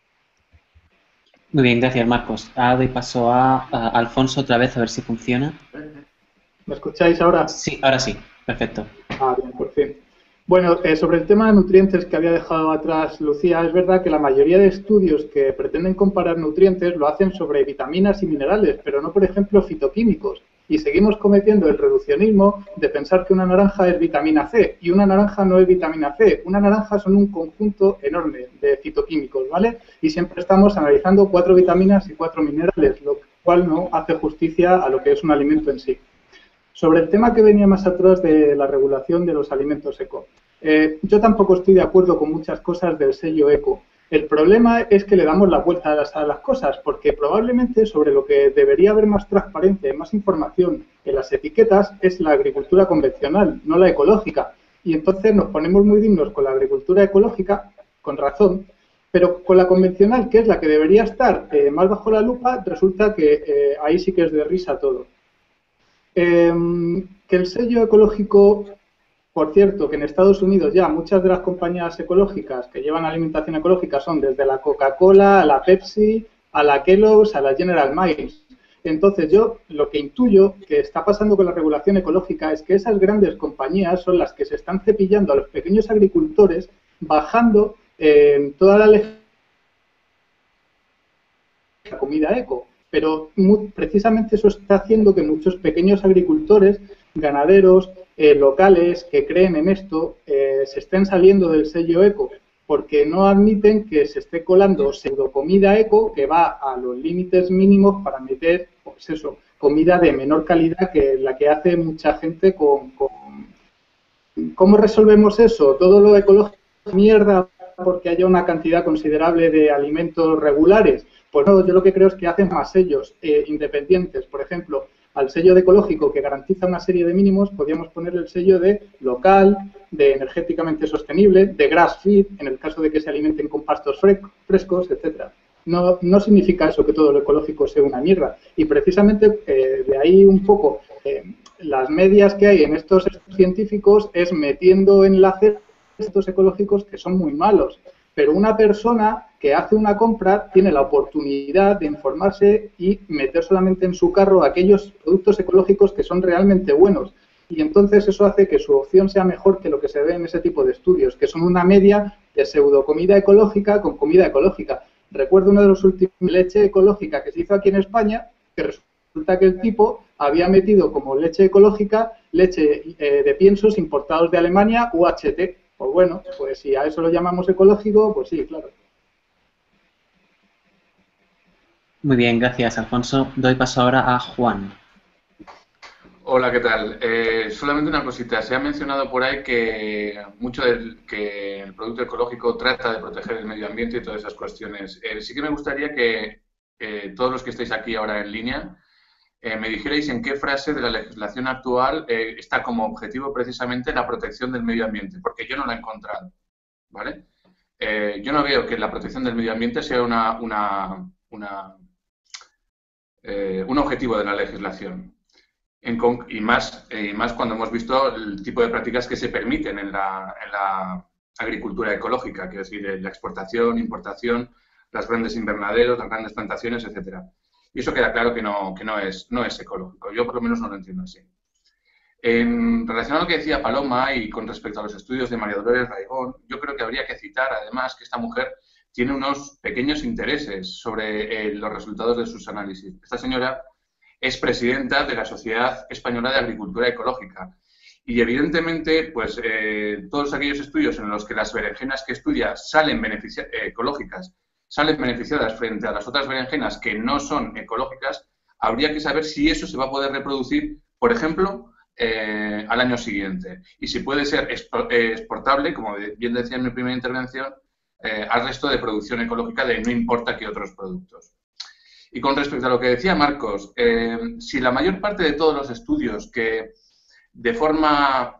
Muy bien, gracias, Marcos. Ahora doy paso a Alfonso otra vez, a ver si funciona. ¿Me escucháis ahora? Sí, ahora sí. Perfecto. Ah, bien, por fin. Bueno, sobre el tema de nutrientes que había dejado atrás Lucía, es verdad que la mayoría de estudios que pretenden comparar nutrientes lo hacen sobre vitaminas y minerales, pero no, por ejemplo, fitoquímicos. Y seguimos cometiendo el reduccionismo de pensar que una naranja es vitamina C y una naranja no es vitamina C. Una naranja son un conjunto enorme de fitoquímicos, ¿vale? Y siempre estamos analizando 4 vitaminas y 4 minerales, lo cual no hace justicia a lo que es un alimento en sí. Sobre el tema que venía más atrás de la regulación de los alimentos eco, yo tampoco estoy de acuerdo con muchas cosas del sello eco. El problema es que le damos la vuelta a las cosas, porque probablemente sobre lo que debería haber más transparencia y más información en las etiquetas es la agricultura convencional, no la ecológica. Y entonces nos ponemos muy dignos con la agricultura ecológica, con razón, pero con la convencional, que es la que debería estar más bajo la lupa, resulta que ahí sí que es de risa todo. Que el sello ecológico, por cierto, que en Estados Unidos ya muchas de las compañías ecológicas que llevan alimentación ecológica son desde la Coca-Cola a la Pepsi, a la Kellogg's, a la General Mills. Entonces yo lo que intuyo que está pasando con la regulación ecológica es que esas grandes compañías son las que se están cepillando a los pequeños agricultores, bajando toda la legislación la comida eco, pero precisamente eso está haciendo que muchos pequeños agricultores, ganaderos, locales que creen en esto, se estén saliendo del sello eco, porque no admiten que se esté colando pseudocomida eco que va a los límites mínimos para meter, pues eso, comida de menor calidad que la que hace mucha gente con... ¿Cómo resolvemos eso? Todo lo ecológico es mierda porque haya una cantidad considerable de alimentos regulares. Pues no, yo lo que creo es que hacen más sellos independientes. Por ejemplo, al sello de ecológico que garantiza una serie de mínimos, podríamos poner el sello de local, de energéticamente sostenible, de grass feed, en el caso de que se alimenten con pastos frescos, etcétera. No significa eso que todo lo ecológico sea una mierda. Y precisamente de ahí un poco las medias que hay en estos científicos es metiendo enlaces estos ecológicos que son muy malos. Pero una persona que hace una compra tiene la oportunidad de informarse y meter solamente en su carro aquellos productos ecológicos que son realmente buenos. Y entonces eso hace que su opción sea mejor que lo que se ve en ese tipo de estudios, que son una media de pseudocomida ecológica con comida ecológica. Recuerdo uno de los últimos, leche ecológica que se hizo aquí en España, que resulta que el tipo había metido como leche ecológica leche de piensos importados de Alemania, UHT. Pues bueno, pues si a eso lo llamamos ecológico, pues sí, claro. Muy bien, gracias, Alfonso. Doy paso ahora a Juan. Hola, ¿qué tal? Solamente una cosita. Se ha mencionado por ahí que que el producto ecológico trata de proteger el medio ambiente y todas esas cuestiones. Sí que me gustaría que todos los que estáis aquí ahora en línea me dijerais en qué frase de la legislación actual está como objetivo precisamente la protección del medio ambiente, porque yo no la he encontrado, ¿vale? Yo no veo que la protección del medio ambiente sea un objetivo de la legislación. Y más cuando hemos visto el tipo de prácticas que se permiten en la agricultura ecológica, que es decir, la exportación, importación, los grandes invernaderos, las grandes plantaciones, etcétera. Y eso queda claro que no es ecológico. Yo por lo menos no lo entiendo así. En relación a lo que decía Paloma y con respecto a los estudios de María Dolores Raigón, yo creo que habría que citar además que esta mujer tiene unos pequeños intereses sobre los resultados de sus análisis. Esta señora es presidenta de la Sociedad Española de Agricultura Ecológica y evidentemente pues todos aquellos estudios en los que las berenjenas que estudia ecológicas salen beneficiadas frente a las otras berenjenas que no son ecológicas, habría que saber si eso se va a poder reproducir, por ejemplo, al año siguiente. Y si puede ser exportable, como bien decía en mi primera intervención, al resto de producción ecológica de no importa qué otros productos. Y con respecto a lo que decía Marcos, si la mayor parte de todos los estudios que de forma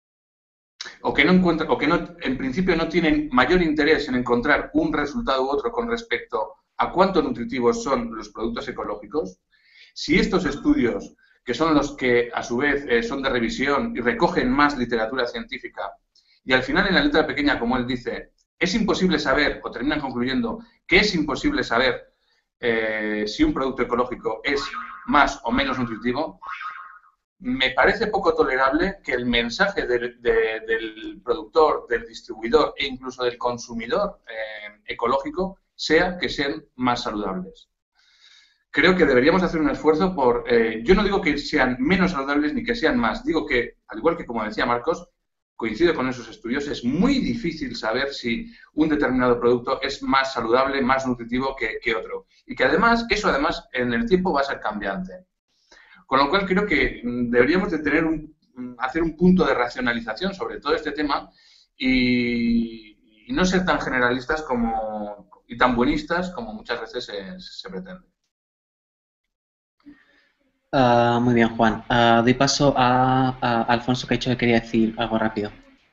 o que en principio no tienen mayor interés en encontrar un resultado u otro con respecto a cuánto nutritivos son los productos ecológicos, si estos estudios, que son los que a su vez son de revisión y recogen más literatura científica, y al final en la letra pequeña, como él dice, es imposible saber, o terminan concluyendo, que es imposible saber si un producto ecológico es más o menos nutritivo, me parece poco tolerable que el mensaje del productor, del distribuidor e incluso del consumidor ecológico sea que sean más saludables. Creo que deberíamos hacer un esfuerzo por... yo no digo que sean menos saludables ni que sean más, digo que, al igual que como decía Marcos, coincido con esos estudios, es muy difícil saber si un determinado producto es más saludable, más nutritivo que otro. Y que además, eso además en el tiempo va a ser cambiante. Con lo cual creo que deberíamos de hacer un punto de racionalización sobre todo este tema y no ser tan generalistas y tan buenistas como muchas veces se pretende. Muy bien, Juan. Doy paso a Alfonso, que ha dicho que quería decir algo rápido.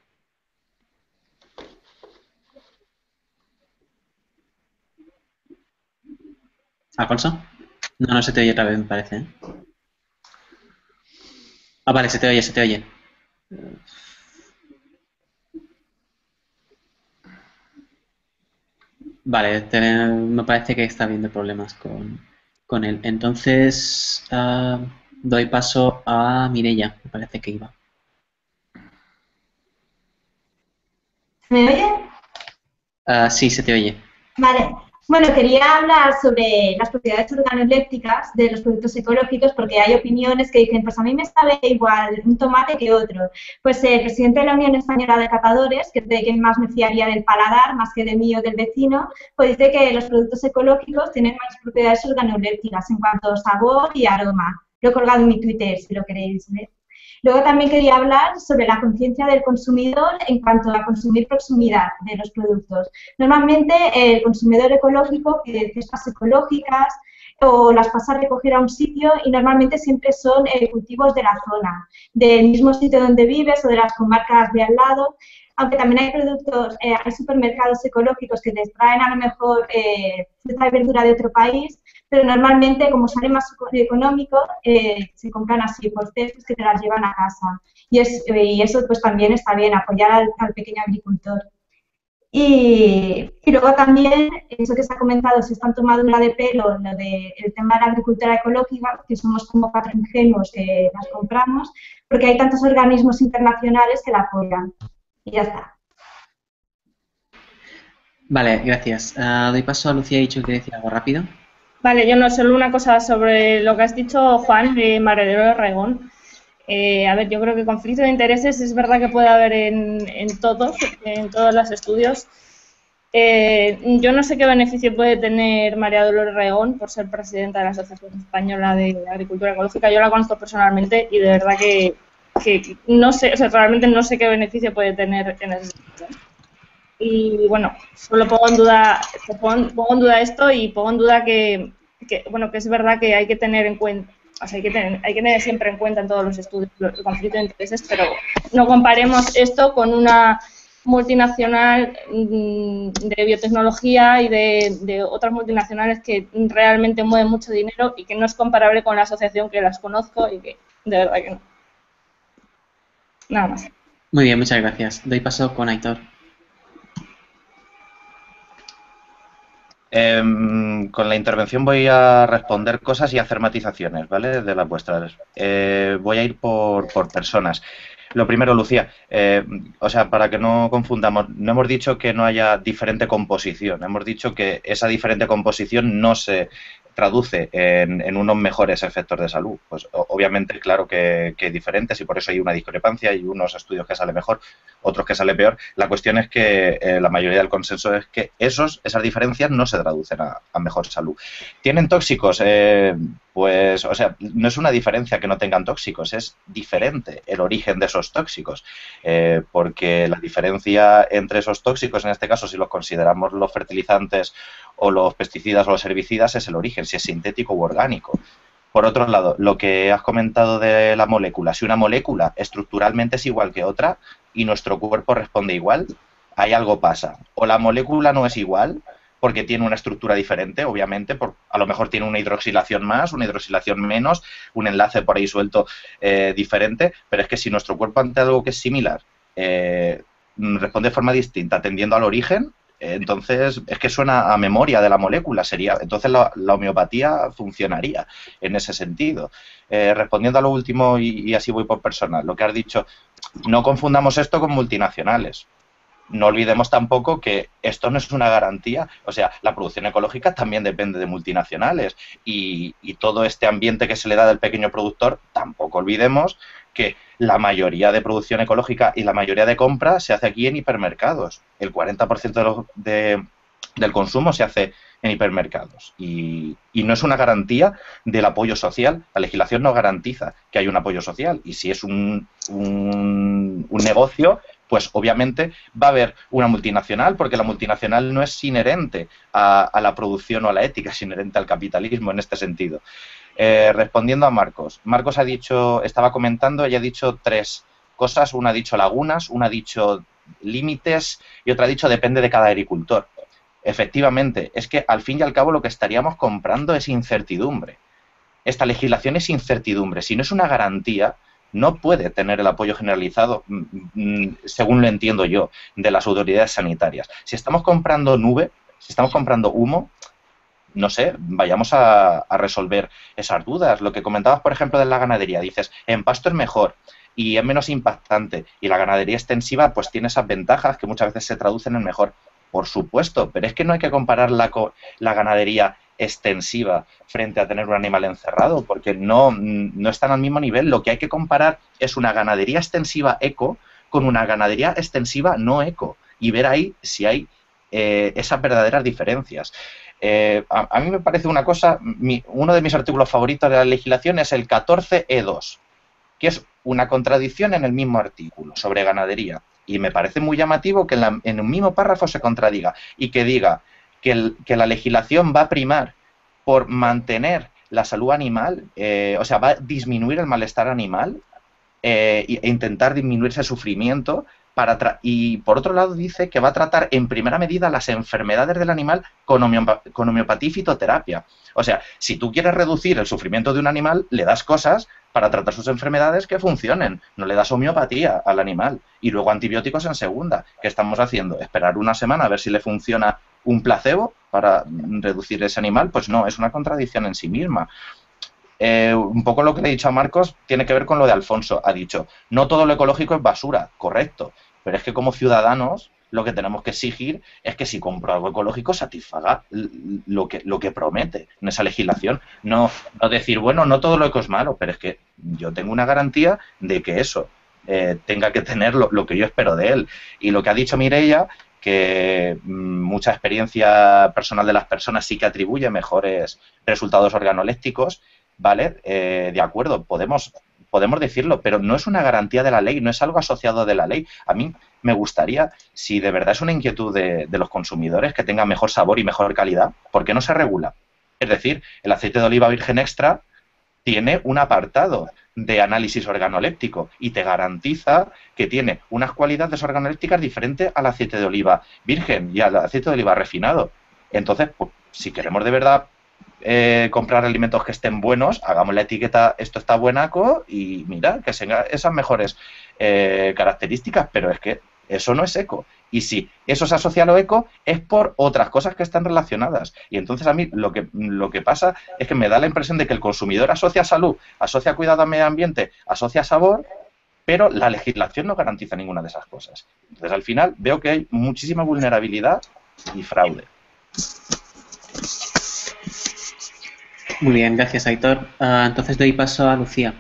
¿Alfonso? No se te oye otra vez, me parece, ¿eh? Ah, vale, se te oye. Vale, me parece que está habiendo problemas con él. Entonces, doy paso a Mireia, me parece que iba. ¿Me oye? Sí, se te oye. Vale. Bueno, quería hablar sobre las propiedades organolépticas de los productos ecológicos porque hay opiniones que dicen, pues a mí me sabe igual un tomate que otro. Pues el presidente de la Unión Española de Catadores, que es de quien más me fiaría del paladar, más que de mí o del vecino, pues dice que los productos ecológicos tienen más propiedades organolépticas en cuanto a sabor y aroma. Lo he colgado en mi Twitter, si lo queréis ver. Luego también quería hablar sobre la conciencia del consumidor en cuanto a consumir proximidad de los productos. Normalmente el consumidor ecológico pide cestas ecológicas o las pasa a recoger a un sitio y normalmente siempre son cultivos de la zona, del mismo sitio donde vives o de las comarcas de al lado. Aunque también hay productos, hay supermercados ecológicos que les traen a lo mejor fruta y verdura de otro país, pero normalmente, como sale más económico, se compran así por cestas que te las llevan a casa. Y eso pues también está bien, apoyar al pequeño agricultor. Y luego también, eso que se ha comentado, si están tomadura de pelo, lo del tema de la agricultura ecológica, que somos como 4 ingenuos que las compramos, porque hay tantos organismos internacionales que la apoyan. Y ya está. Vale, gracias. Doy paso a Lucía, he dicho que decía algo rápido. Vale, yo no, solo una cosa sobre lo que has dicho, Juan, de María Dolores Regón. A ver, yo creo que conflicto de intereses es verdad que puede haber en todos los estudios. Yo no sé qué beneficio puede tener María Dolores Regón por ser presidenta de la Asociación Española de Agricultura Ecológica. Yo la conozco personalmente y de verdad que no sé, o sea, realmente no sé qué beneficio puede tener en ese sentido. Y bueno, solo pongo en duda esto y pongo en duda que es verdad que hay que tener en cuenta, o sea, hay que tener siempre en cuenta en todos los estudios el conflicto de intereses, pero no comparemos esto con una multinacional de biotecnología y de otras multinacionales que realmente mueven mucho dinero y que no es comparable con la asociación que las conozco y que de verdad que no. Nada más. Muy bien, muchas gracias. Doy paso con Aitor. Con la intervención voy a responder cosas y hacer matizaciones, ¿vale? De las vuestras. Voy a ir por personas. Lo primero, Lucía, o sea, para que no confundamos, no hemos dicho que no haya diferente composición, hemos dicho que esa diferente composición no se traduce en unos mejores efectos de salud. Pues obviamente, claro que diferentes y por eso hay una discrepancia y unos estudios que sale mejor, otros que sale peor. La cuestión es que la mayoría del consenso es que esas diferencias no se traducen a mejor salud. ¿Tienen tóxicos? Pues, o sea, no es una diferencia que no tengan tóxicos, es diferente el origen de esos tóxicos, porque la diferencia entre esos tóxicos, en este caso, si los consideramos los fertilizantes o los pesticidas o los herbicidas, es el origen, si es sintético u orgánico. Por otro lado, lo que has comentado de la molécula, si una molécula estructuralmente es igual que otra y nuestro cuerpo responde igual, ahí algo pasa. O la molécula no es igual, porque tiene una estructura diferente, obviamente, a lo mejor tiene una hidroxilación más, una hidroxilación menos, un enlace por ahí suelto diferente, pero es que si nuestro cuerpo ante algo que es similar responde de forma distinta atendiendo al origen, entonces es que suena a memoria de la molécula, entonces la homeopatía funcionaría en ese sentido. Respondiendo a lo último, y así voy por persona, lo que has dicho, no confundamos esto con multinacionales. No olvidemos tampoco que esto no es una garantía, o sea, la producción ecológica también depende de multinacionales y todo este ambiente que se le da del pequeño productor, tampoco olvidemos que la mayoría de producción ecológica y la mayoría de compra se hace aquí en hipermercados. El 40% del consumo se hace en hipermercados y no es una garantía del apoyo social. La legislación no garantiza que haya un apoyo social y si es un negocio, pues obviamente va a haber una multinacional, porque la multinacional no es inherente a la producción o a la ética, es inherente al capitalismo en este sentido. Respondiendo a Marcos. Marcos estaba comentando, ella ha dicho 3 cosas, una ha dicho lagunas, una ha dicho límites y otra ha dicho depende de cada agricultor. Efectivamente, es que al fin y al cabo lo que estaríamos comprando es incertidumbre. Esta legislación es incertidumbre. Si no es una garantía, no puede tener el apoyo generalizado, según lo entiendo yo, de las autoridades sanitarias. Si estamos comprando nube, si estamos comprando humo, no sé, vayamos a resolver esas dudas. Lo que comentabas, por ejemplo, de la ganadería, dices, en pasto es mejor y es menos impactante y la ganadería extensiva pues tiene esas ventajas que muchas veces se traducen en mejor. Por supuesto, pero es que no hay que comparar la ganadería extensiva frente a tener un animal encerrado, porque no están al mismo nivel. Lo que hay que comparar es una ganadería extensiva eco con una ganadería extensiva no eco y ver ahí si hay esas verdaderas diferencias. A mí me parece una cosa, uno de mis artículos favoritos de la legislación es el 14E2, que es una contradicción en el mismo artículo sobre ganadería. Y me parece muy llamativo que en un mismo párrafo se contradiga y que diga que la legislación va a primar por mantener la salud animal, o sea, va a disminuir el malestar animal e intentar disminuir ese sufrimiento. Y por otro lado dice que va a tratar en primera medida las enfermedades del animal con homeopatía y fitoterapia. O sea, si tú quieres reducir el sufrimiento de un animal, le das cosas para tratar sus enfermedades que funcionen. No le das homeopatía al animal. Y luego antibióticos en segunda. ¿Qué estamos haciendo? ¿Esperar una semana a ver si le funciona un placebo para reducir ese animal? Pues no, es una contradicción en sí misma. Un poco lo que le he dicho a Marcos tiene que ver con lo de Alfonso. Ha dicho, no todo lo ecológico es basura, correcto, pero es que como ciudadanos lo que tenemos que exigir es que si compro algo ecológico satisfaga lo que promete en esa legislación. No decir, bueno, no todo lo eco es malo, pero es que yo tengo una garantía de que eso tenga que tener lo que yo espero de él. Y lo que ha dicho Mireia, que mucha experiencia personal de las personas sí que atribuye mejores resultados organolépticos, ¿vale? De acuerdo, podemos decirlo, pero no es una garantía de la ley, no es algo asociado de la ley. A mí me gustaría, si de verdad es una inquietud de los consumidores, que tenga mejor sabor y mejor calidad, ¿por qué no se regula? Es decir, el aceite de oliva virgen extra tiene un apartado de análisis organoléptico y te garantiza que tiene unas cualidades organolépticas diferentes al aceite de oliva virgen y al aceite de oliva refinado. Entonces, pues, si queremos de verdad comprar alimentos que estén buenos, hagamos la etiqueta esto está buenaco y mira, que tenga esas mejores características, pero es que eso no es eco. Y si eso se asocia a lo eco, es por otras cosas que están relacionadas. Y entonces a mí lo que pasa es que me da la impresión de que el consumidor asocia salud, asocia cuidado al medio ambiente, asocia sabor, pero la legislación no garantiza ninguna de esas cosas. Entonces al final veo que hay muchísima vulnerabilidad y fraude. Muy bien, gracias, Aitor. Entonces doy paso a Lucía.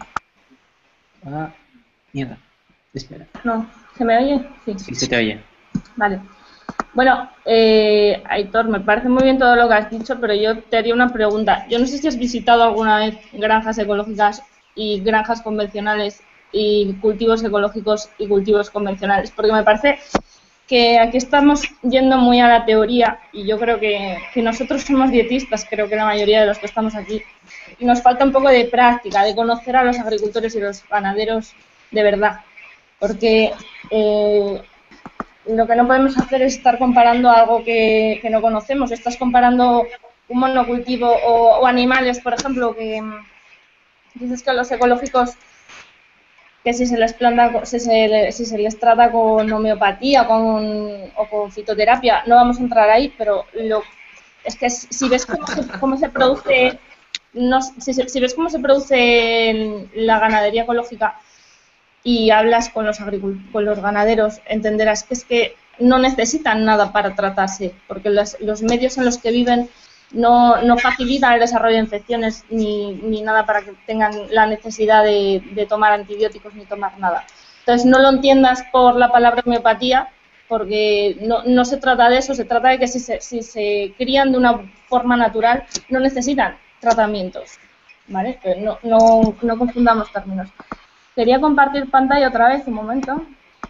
Mierda. Espera. No, ¿se me oye? Sí. Sí, se te oye. Vale. Bueno, Aitor, me parece muy bien todo lo que has dicho, pero yo te haría una pregunta. Yo no sé si has visitado alguna vez granjas ecológicas y granjas convencionales y cultivos ecológicos y cultivos convencionales, porque me parece que aquí estamos yendo muy a la teoría y yo creo que nosotros somos dietistas, creo que la mayoría de los que estamos aquí, y nos falta un poco de práctica, de conocer a los agricultores y los ganaderos de verdad, porque lo que no podemos hacer es estar comparando algo que no conocemos. Estás comparando un monocultivo o animales, por ejemplo, que dices que los ecológicos, que si se les planta, si se les trata con homeopatía o con fitoterapia, no vamos a entrar ahí, pero es que si ves cómo se produce, si ves cómo se produce la ganadería ecológica y hablas con los ganaderos, entenderás que es que no necesitan nada para tratarse, porque los medios en los que viven no facilitan el desarrollo de infecciones ni nada para que tengan la necesidad de tomar antibióticos ni tomar nada. Entonces, no lo entiendas por la palabra homeopatía, porque no se trata de eso, se trata de que si se crían de una forma natural, no necesitan tratamientos, ¿vale? Pero no confundamos términos. Quería compartir pantalla otra vez, un momento.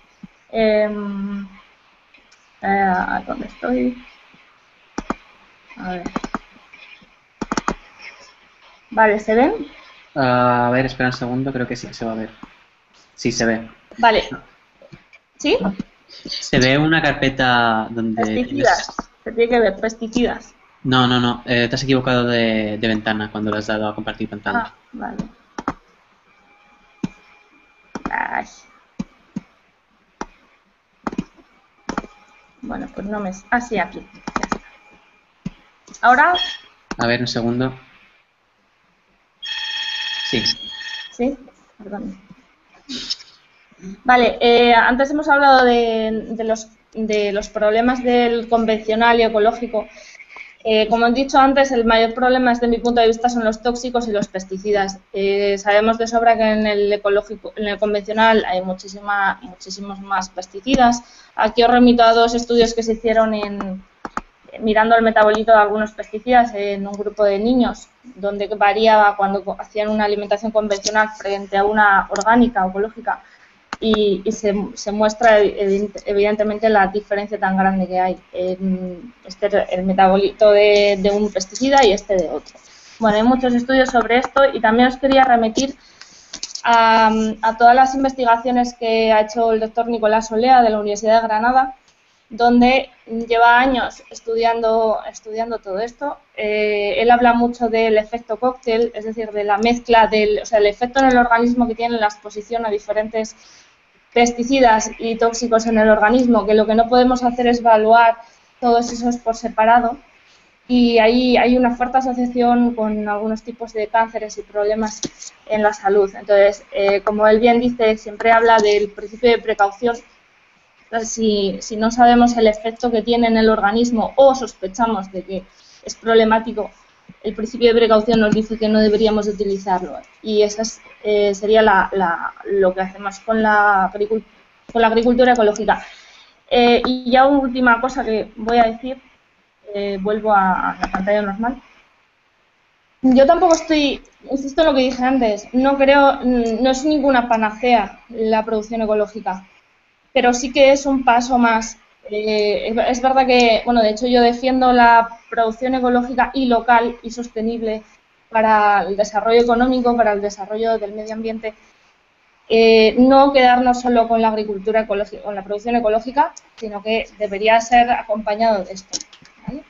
¿Dónde estoy? A ver. Vale, ¿se ven? A ver, espera un segundo, creo que sí se va a ver. Sí, se ve. Vale. ¿Sí? Se ve una carpeta donde... Pesticidas. Se tiene que ver, pesticidas. No. Te has equivocado de ventana cuando le has dado a compartir pantalla. Ah, vale. Ay. Bueno, pues no me... Ah, sí, aquí. Ya está. Ahora... A ver, un segundo. Sí. Sí, perdón. Vale, antes hemos hablado de los de los problemas del convencional y ecológico, como he dicho antes, el mayor problema desde mi punto de vista son los tóxicos y los pesticidas. Sabemos de sobra que en el ecológico, en el convencional hay muchísimos más pesticidas. Aquí os remito a 2 estudios que se hicieron mirando el metabolito de algunos pesticidas en un grupo de niños, donde variaba cuando hacían una alimentación convencional frente a una orgánica o ecológica, y se muestra evidentemente la diferencia tan grande que hay. El metabolito de un pesticida y este de otro. Bueno, hay muchos estudios sobre esto y también os quería remitir a todas las investigaciones que ha hecho el doctor Nicolás Olea de la Universidad de Granada, donde lleva años estudiando todo esto. Él habla mucho del efecto cóctel, es decir, de la mezcla o sea, el efecto en el organismo que tiene la exposición a diferentes pesticidas y tóxicos en el organismo, que lo que no podemos hacer es evaluar todos esos por separado, y ahí hay una fuerte asociación con algunos tipos de cánceres y problemas en la salud. Entonces, como él bien dice, siempre habla del principio de precaución. Si no sabemos el efecto que tiene en el organismo o sospechamos de que es problemático, el principio de precaución nos dice que no deberíamos utilizarlo. Y eso sería lo que hacemos con la agricultura ecológica. Y ya una última cosa que voy a decir, vuelvo a la pantalla normal. Yo tampoco insisto en lo que dije antes, no es ninguna panacea la producción ecológica, pero sí que es un paso más. Es verdad que, bueno, de hecho yo defiendo la producción ecológica y local y sostenible para el desarrollo económico, para el desarrollo del medio ambiente. No quedarnos solo con la agricultura ecológica, con la producción ecológica, sino que debería ser acompañado de esto. ¿Vale?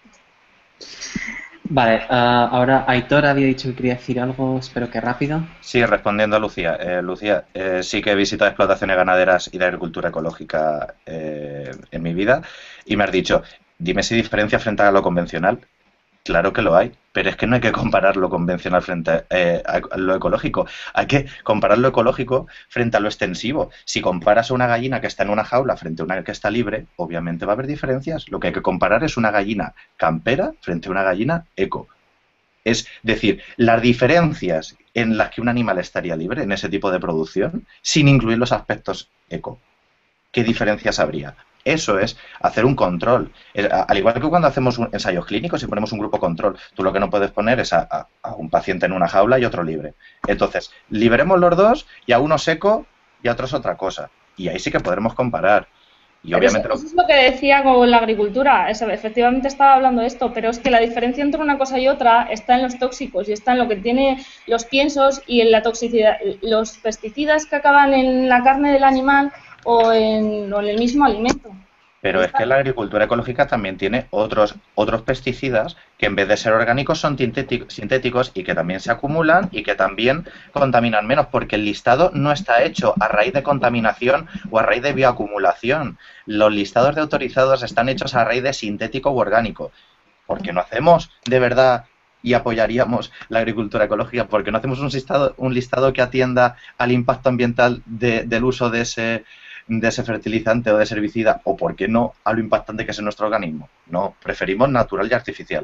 Vale, ahora Aitor había dicho que quería decir algo, espero que rápido. Sí, respondiendo a Lucía. Lucía, sí que he visitado explotaciones ganaderas y de agricultura ecológica en mi vida, y me has dicho, dime si diferencia frente a lo convencional. Claro que lo hay, pero es que no hay que comparar lo convencional frente a lo ecológico. Hay que comparar lo ecológico frente a lo extensivo. Si comparas a una gallina que está en una jaula frente a una que está libre, obviamente va a haber diferencias. Lo que hay que comparar es una gallina campera frente a una gallina eco. Es decir, las diferencias en las que un animal estaría libre en ese tipo de producción, sin incluir los aspectos eco. ¿Qué diferencias habría? Eso es hacer un control. Al igual que cuando hacemos ensayos clínicos y ponemos un grupo control, tú lo que no puedes poner es a un paciente en una jaula y otro libre. Entonces, liberemos los dos y a uno seco y a otros otra cosa. Y ahí sí que podremos comparar. Y obviamente eso es lo que decía con la agricultura. Efectivamente estaba hablando de esto, pero es que la diferencia entre una cosa y otra está en los tóxicos y está en lo que tiene los piensos y en la toxicidad. Los pesticidas que acaban en la carne del animal o en el mismo alimento. Pero es que la agricultura ecológica también tiene otros pesticidas que en vez de ser orgánicos son sintéticos y que también se acumulan y que también contaminan menos, porque el listado no está hecho a raíz de contaminación o a raíz de bioacumulación. Los listados de autorizados están hechos a raíz de sintético u orgánico. ¿Por qué no hacemos de verdad y apoyaríamos la agricultura ecológica? ¿Por qué no hacemos un listado que atienda al impacto ambiental del uso de ese fertilizante o de ese herbicida, o por qué no a lo impactante que es en nuestro organismo? No, preferimos natural y artificial.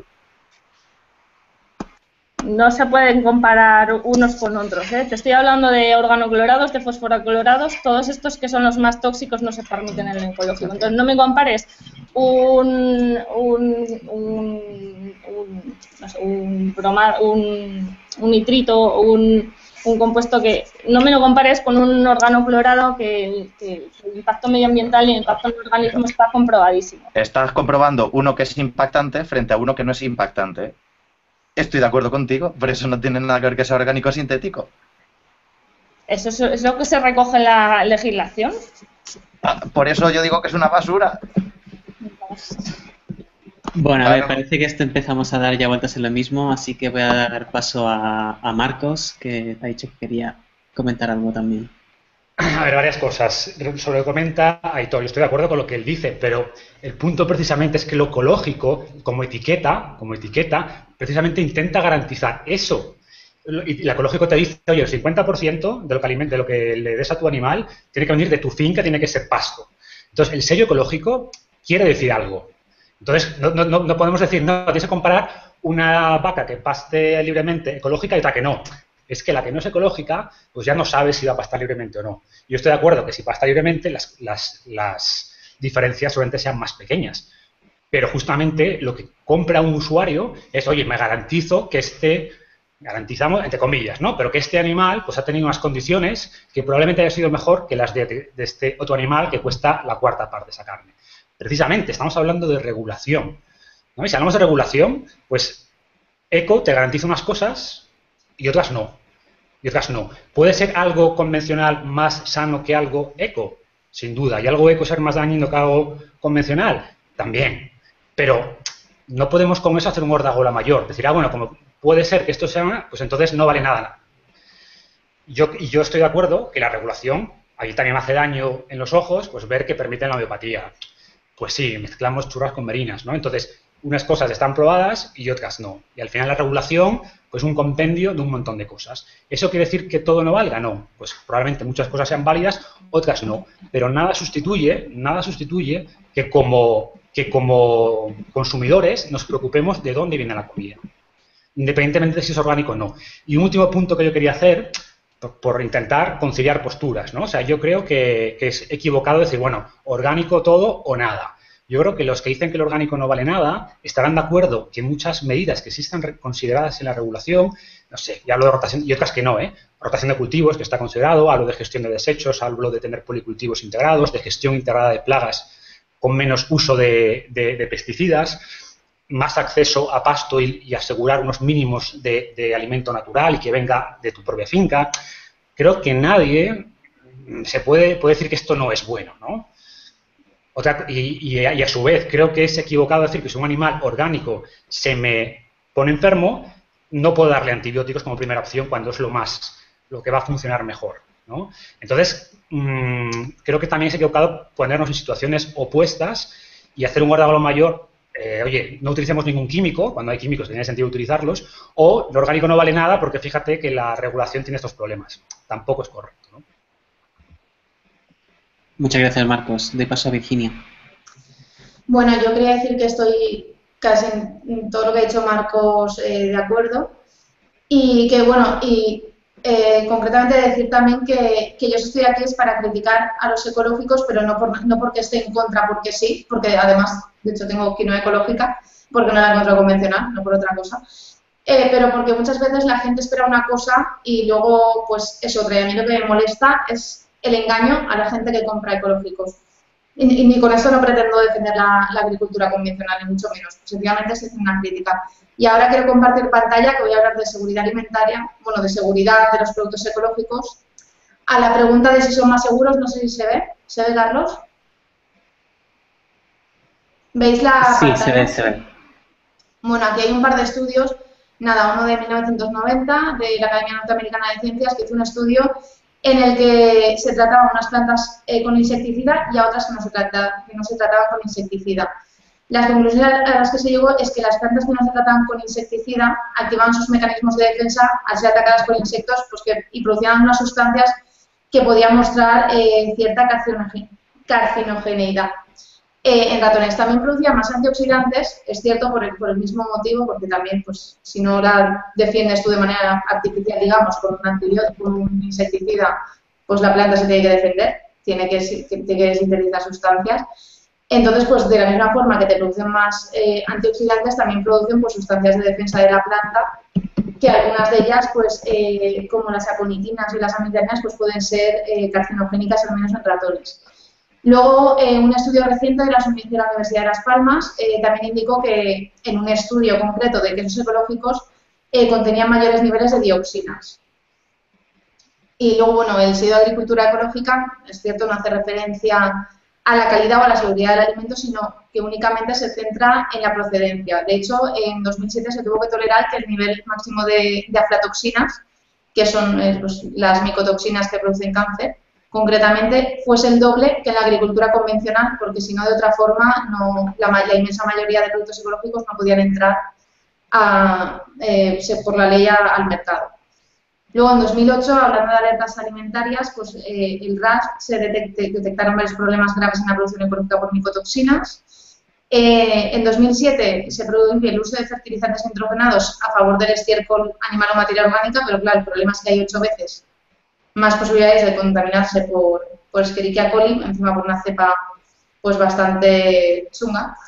No se pueden comparar unos con otros, ¿eh? Te estoy hablando de organoclorados, de fosforoclorados, todos estos que son los más tóxicos no se permiten en el ecológico. Entonces no me compares un nitrito, un compuesto que no me lo compares con un organoclorado que el impacto medioambiental y el impacto en el organismo está comprobadísimo. Estás comprobando uno que es impactante frente a uno que no es impactante. Estoy de acuerdo contigo, pero eso no tiene nada que ver que sea orgánico o sintético. ¿Eso es lo que se recoge en la legislación? Por eso yo digo que es una basura. Bueno, a ver, parece que empezamos a dar ya vueltas en lo mismo, así que voy a dar paso a Marcos, que ha dicho que quería comentar algo también. A ver, varias cosas. Sobre lo que comenta Aitor, yo estoy de acuerdo con lo que él dice, pero el punto precisamente es que lo ecológico, como etiqueta, precisamente intenta garantizar eso. Y el ecológico te dice, oye, el 50% de lo que le des a tu animal tiene que venir de tu finca, tiene que ser pasto. Entonces, el sello ecológico quiere decir algo. Entonces, no podemos decir, no, tienes que comparar una vaca que paste libremente ecológica y otra que no. Es que la que no es ecológica, pues ya no sabes si va a pastar libremente o no. Yo estoy de acuerdo que si pasta libremente, las diferencias solamente sean más pequeñas. Pero justamente lo que compra un usuario es, oye, me garantizo que garantizamos, entre comillas, ¿no? Pero que este animal pues ha tenido unas condiciones que probablemente haya sido mejor que las de este otro animal que cuesta la cuarta parte de esa carne. Precisamente, estamos hablando de regulación, ¿no? Y si hablamos de regulación, pues eco te garantiza unas cosas y otras no. ¿Puede ser algo convencional más sano que algo eco? Sin duda. ¿Y algo eco ser más dañino que algo convencional? También. Pero no podemos con eso hacer un gordagola mayor. Decir, bueno, como puede ser que esto sea, pues entonces no vale nada. Yo estoy de acuerdo que la regulación, ahí también hace daño en los ojos, pues ver que permiten la homeopatía. Pues sí, mezclamos churras con merinas, ¿no? Entonces, unas cosas están probadas y otras no. Y al final la regulación, pues un compendio de un montón de cosas. ¿Eso quiere decir que todo no valga? No. Pues probablemente muchas cosas sean válidas, otras no. Pero nada sustituye que como consumidores nos preocupemos de dónde viene la comida, independientemente de si es orgánico o no. Y un último punto que yo quería hacer, por intentar conciliar posturas, ¿no? O sea, yo creo que es equivocado decir, bueno, orgánico todo o nada. Yo creo que los que dicen que el orgánico no vale nada estarán de acuerdo que muchas medidas que existen consideradas en la regulación, no sé, ya hablo de rotación, y otras que no, rotación de cultivos, que está considerado, hablo de gestión de desechos, hablo de tener policultivos integrados, de gestión integrada de plagas con menos uso de pesticidas, más acceso a pasto y asegurar unos mínimos de alimento natural y que venga de tu propia finca. Creo que nadie se puede decir que esto no es bueno, ¿no? Y a su vez, creo que es equivocado decir que si un animal orgánico se me pone enfermo, no puedo darle antibióticos como primera opción cuando es lo que va a funcionar mejor, ¿no? Entonces, creo que también es equivocado ponernos en situaciones opuestas y hacer un guardabalón mayor. Oye, no utilicemos ningún químico, cuando hay químicos tiene sentido utilizarlos, o lo orgánico no vale nada porque fíjate que la regulación tiene estos problemas. Tampoco es correcto, ¿no? Muchas gracias, Marcos. De paso a Virginia. Bueno, yo quería decir que estoy casi en todo lo que ha dicho Marcos de acuerdo y que, bueno, concretamente decir también que yo estoy aquí es para criticar a los ecológicos, pero no porque esté en contra, porque sí, porque además, de hecho, tengo quinoa ecológica, porque no la encuentro convencional, no por otra cosa, pero porque muchas veces la gente espera una cosa y luego, pues, es otra. Y a mí lo que me molesta es el engaño a la gente que compra ecológicos. Y ni con esto no pretendo defender la agricultura convencional, ni mucho menos. Sencillamente se hace una crítica. Y ahora quiero compartir pantalla, que voy a hablar de seguridad alimentaria, bueno, de seguridad de los productos ecológicos. A la pregunta de si son más seguros, no sé si se ve. ¿Se ve, Carlos? ¿Veis la pantalla? Sí, se ve. Bueno, aquí hay un par de estudios. Nada, uno de 1990, de la Academia Norteamericana de Ciencias, que hizo un estudio en el que se trataban unas plantas con insecticida y a otras que no se trataban con insecticida. Las conclusiones a las que se llegó es que las plantas que no se trataban con insecticida activaban sus mecanismos de defensa al ser atacadas por insectos y producían unas sustancias que podían mostrar cierta carcinogeneidad. En ratones también producían más antioxidantes, es cierto, por el mismo motivo, porque también, pues, si no la defiendes tú de manera artificial, digamos, con un antibiótico, con un insecticida, pues la planta se tiene que defender, tiene que sintetizar sustancias. Entonces, pues, de la misma forma que te producen más antioxidantes, también producen, pues, sustancias de defensa de la planta, que algunas de ellas, pues, como las aconitinas y las amidalinas, pues, pueden ser carcinogénicas, al menos en ratones. Luego, un estudio reciente de la Universidad de Las Palmas también indicó que en un estudio concreto de quesos ecológicos contenían mayores niveles de dioxinas. Y luego, bueno, el sello de agricultura ecológica, es cierto, no hace referencia a la calidad o a la seguridad del alimento, sino que únicamente se centra en la procedencia. De hecho, en 2007 se tuvo que tolerar que el nivel máximo de aflatoxinas, que son pues, las micotoxinas que producen cáncer, concretamente fuese el doble que en la agricultura convencional, porque si no, de otra forma, la inmensa mayoría de productos ecológicos no podían entrar por la ley al mercado. Luego, en 2008, hablando de alertas alimentarias, pues el RAS se detectaron varios problemas graves en la producción ecológica por micotoxinas. En 2007 se prohíbe el uso de fertilizantes nitrogenados a favor del estiércol animal o materia orgánica, pero claro, el problema es que hay 8 veces más posibilidades de contaminarse por Escherichia coli, encima por una cepa pues bastante chunga.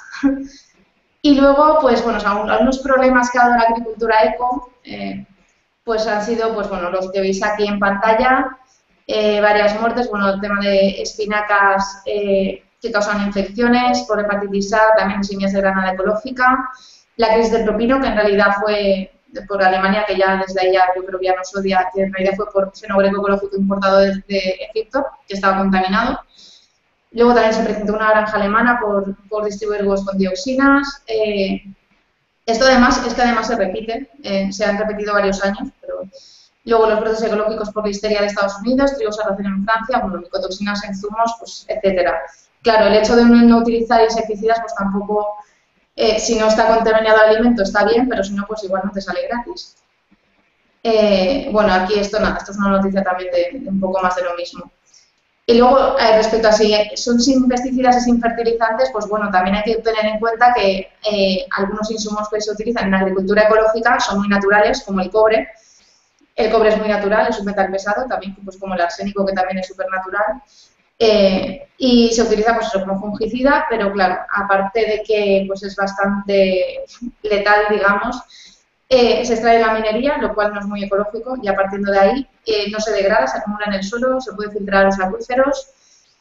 Y luego, pues bueno, algunos problemas que ha dado la agricultura eco, pues han sido, pues bueno, los que veis aquí en pantalla, varias muertes, bueno, el tema de espinacas que causan infecciones, por hepatitis A, también simias de granada ecológica, la crisis del pepino, que en realidad fue por Alemania, que ya desde ahí yo creo que ya nos odia, que en realidad fue por xenogreco ecológico importado desde Egipto, que estaba contaminado. Luego también se presentó una granja alemana por distribuir huevos con dioxinas. Esto además se repite, se han repetido varios años, pero luego los brotes ecológicos por listeria de Estados Unidos, trigo sarraceno en Francia, bueno, micotoxinas en zumos, pues, etcétera. Claro, el hecho de no utilizar insecticidas, pues tampoco, si no está contaminado el alimento está bien, pero si no, pues igual no te sale gratis. Bueno, aquí esto es una noticia también de un poco más de lo mismo. Y luego, respecto a si son sin pesticidas y sin fertilizantes, pues bueno, también hay que tener en cuenta que algunos insumos que se utilizan en la agricultura ecológica son muy naturales, como el cobre. El cobre es muy natural, es un metal pesado, también pues como el arsénico, que también es súper natural. Y se utiliza pues eso, como fungicida, pero claro, aparte de que pues es bastante letal, digamos, se extrae de la minería, lo cual no es muy ecológico, ya partiendo de ahí, no se degrada, se acumula en el suelo, se puede filtrar a los acuíferos.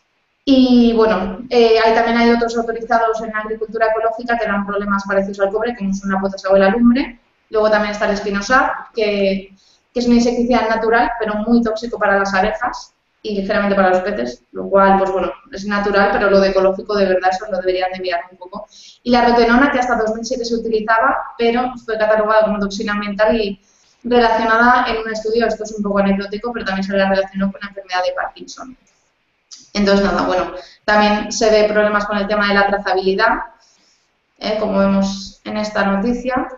Y bueno, también hay otros autorizados en la agricultura ecológica que dan problemas parecidos al cobre, como son la potasa o el alumbre. Luego también está el espinosad, que es un insecticida natural, pero muy tóxico para las abejas y ligeramente para los peces, lo cual, pues bueno, es natural, pero lo de ecológico de verdad eso lo deberían de mirar un poco. Y la rotenona, que hasta 2007 se utilizaba, pero fue catalogada como toxina ambiental y relacionada en un estudio, esto es un poco anecdótico, pero también se la relacionó con la enfermedad de Parkinson. Entonces, nada, bueno, también se ve problemas con el tema de la trazabilidad, como vemos en esta noticia.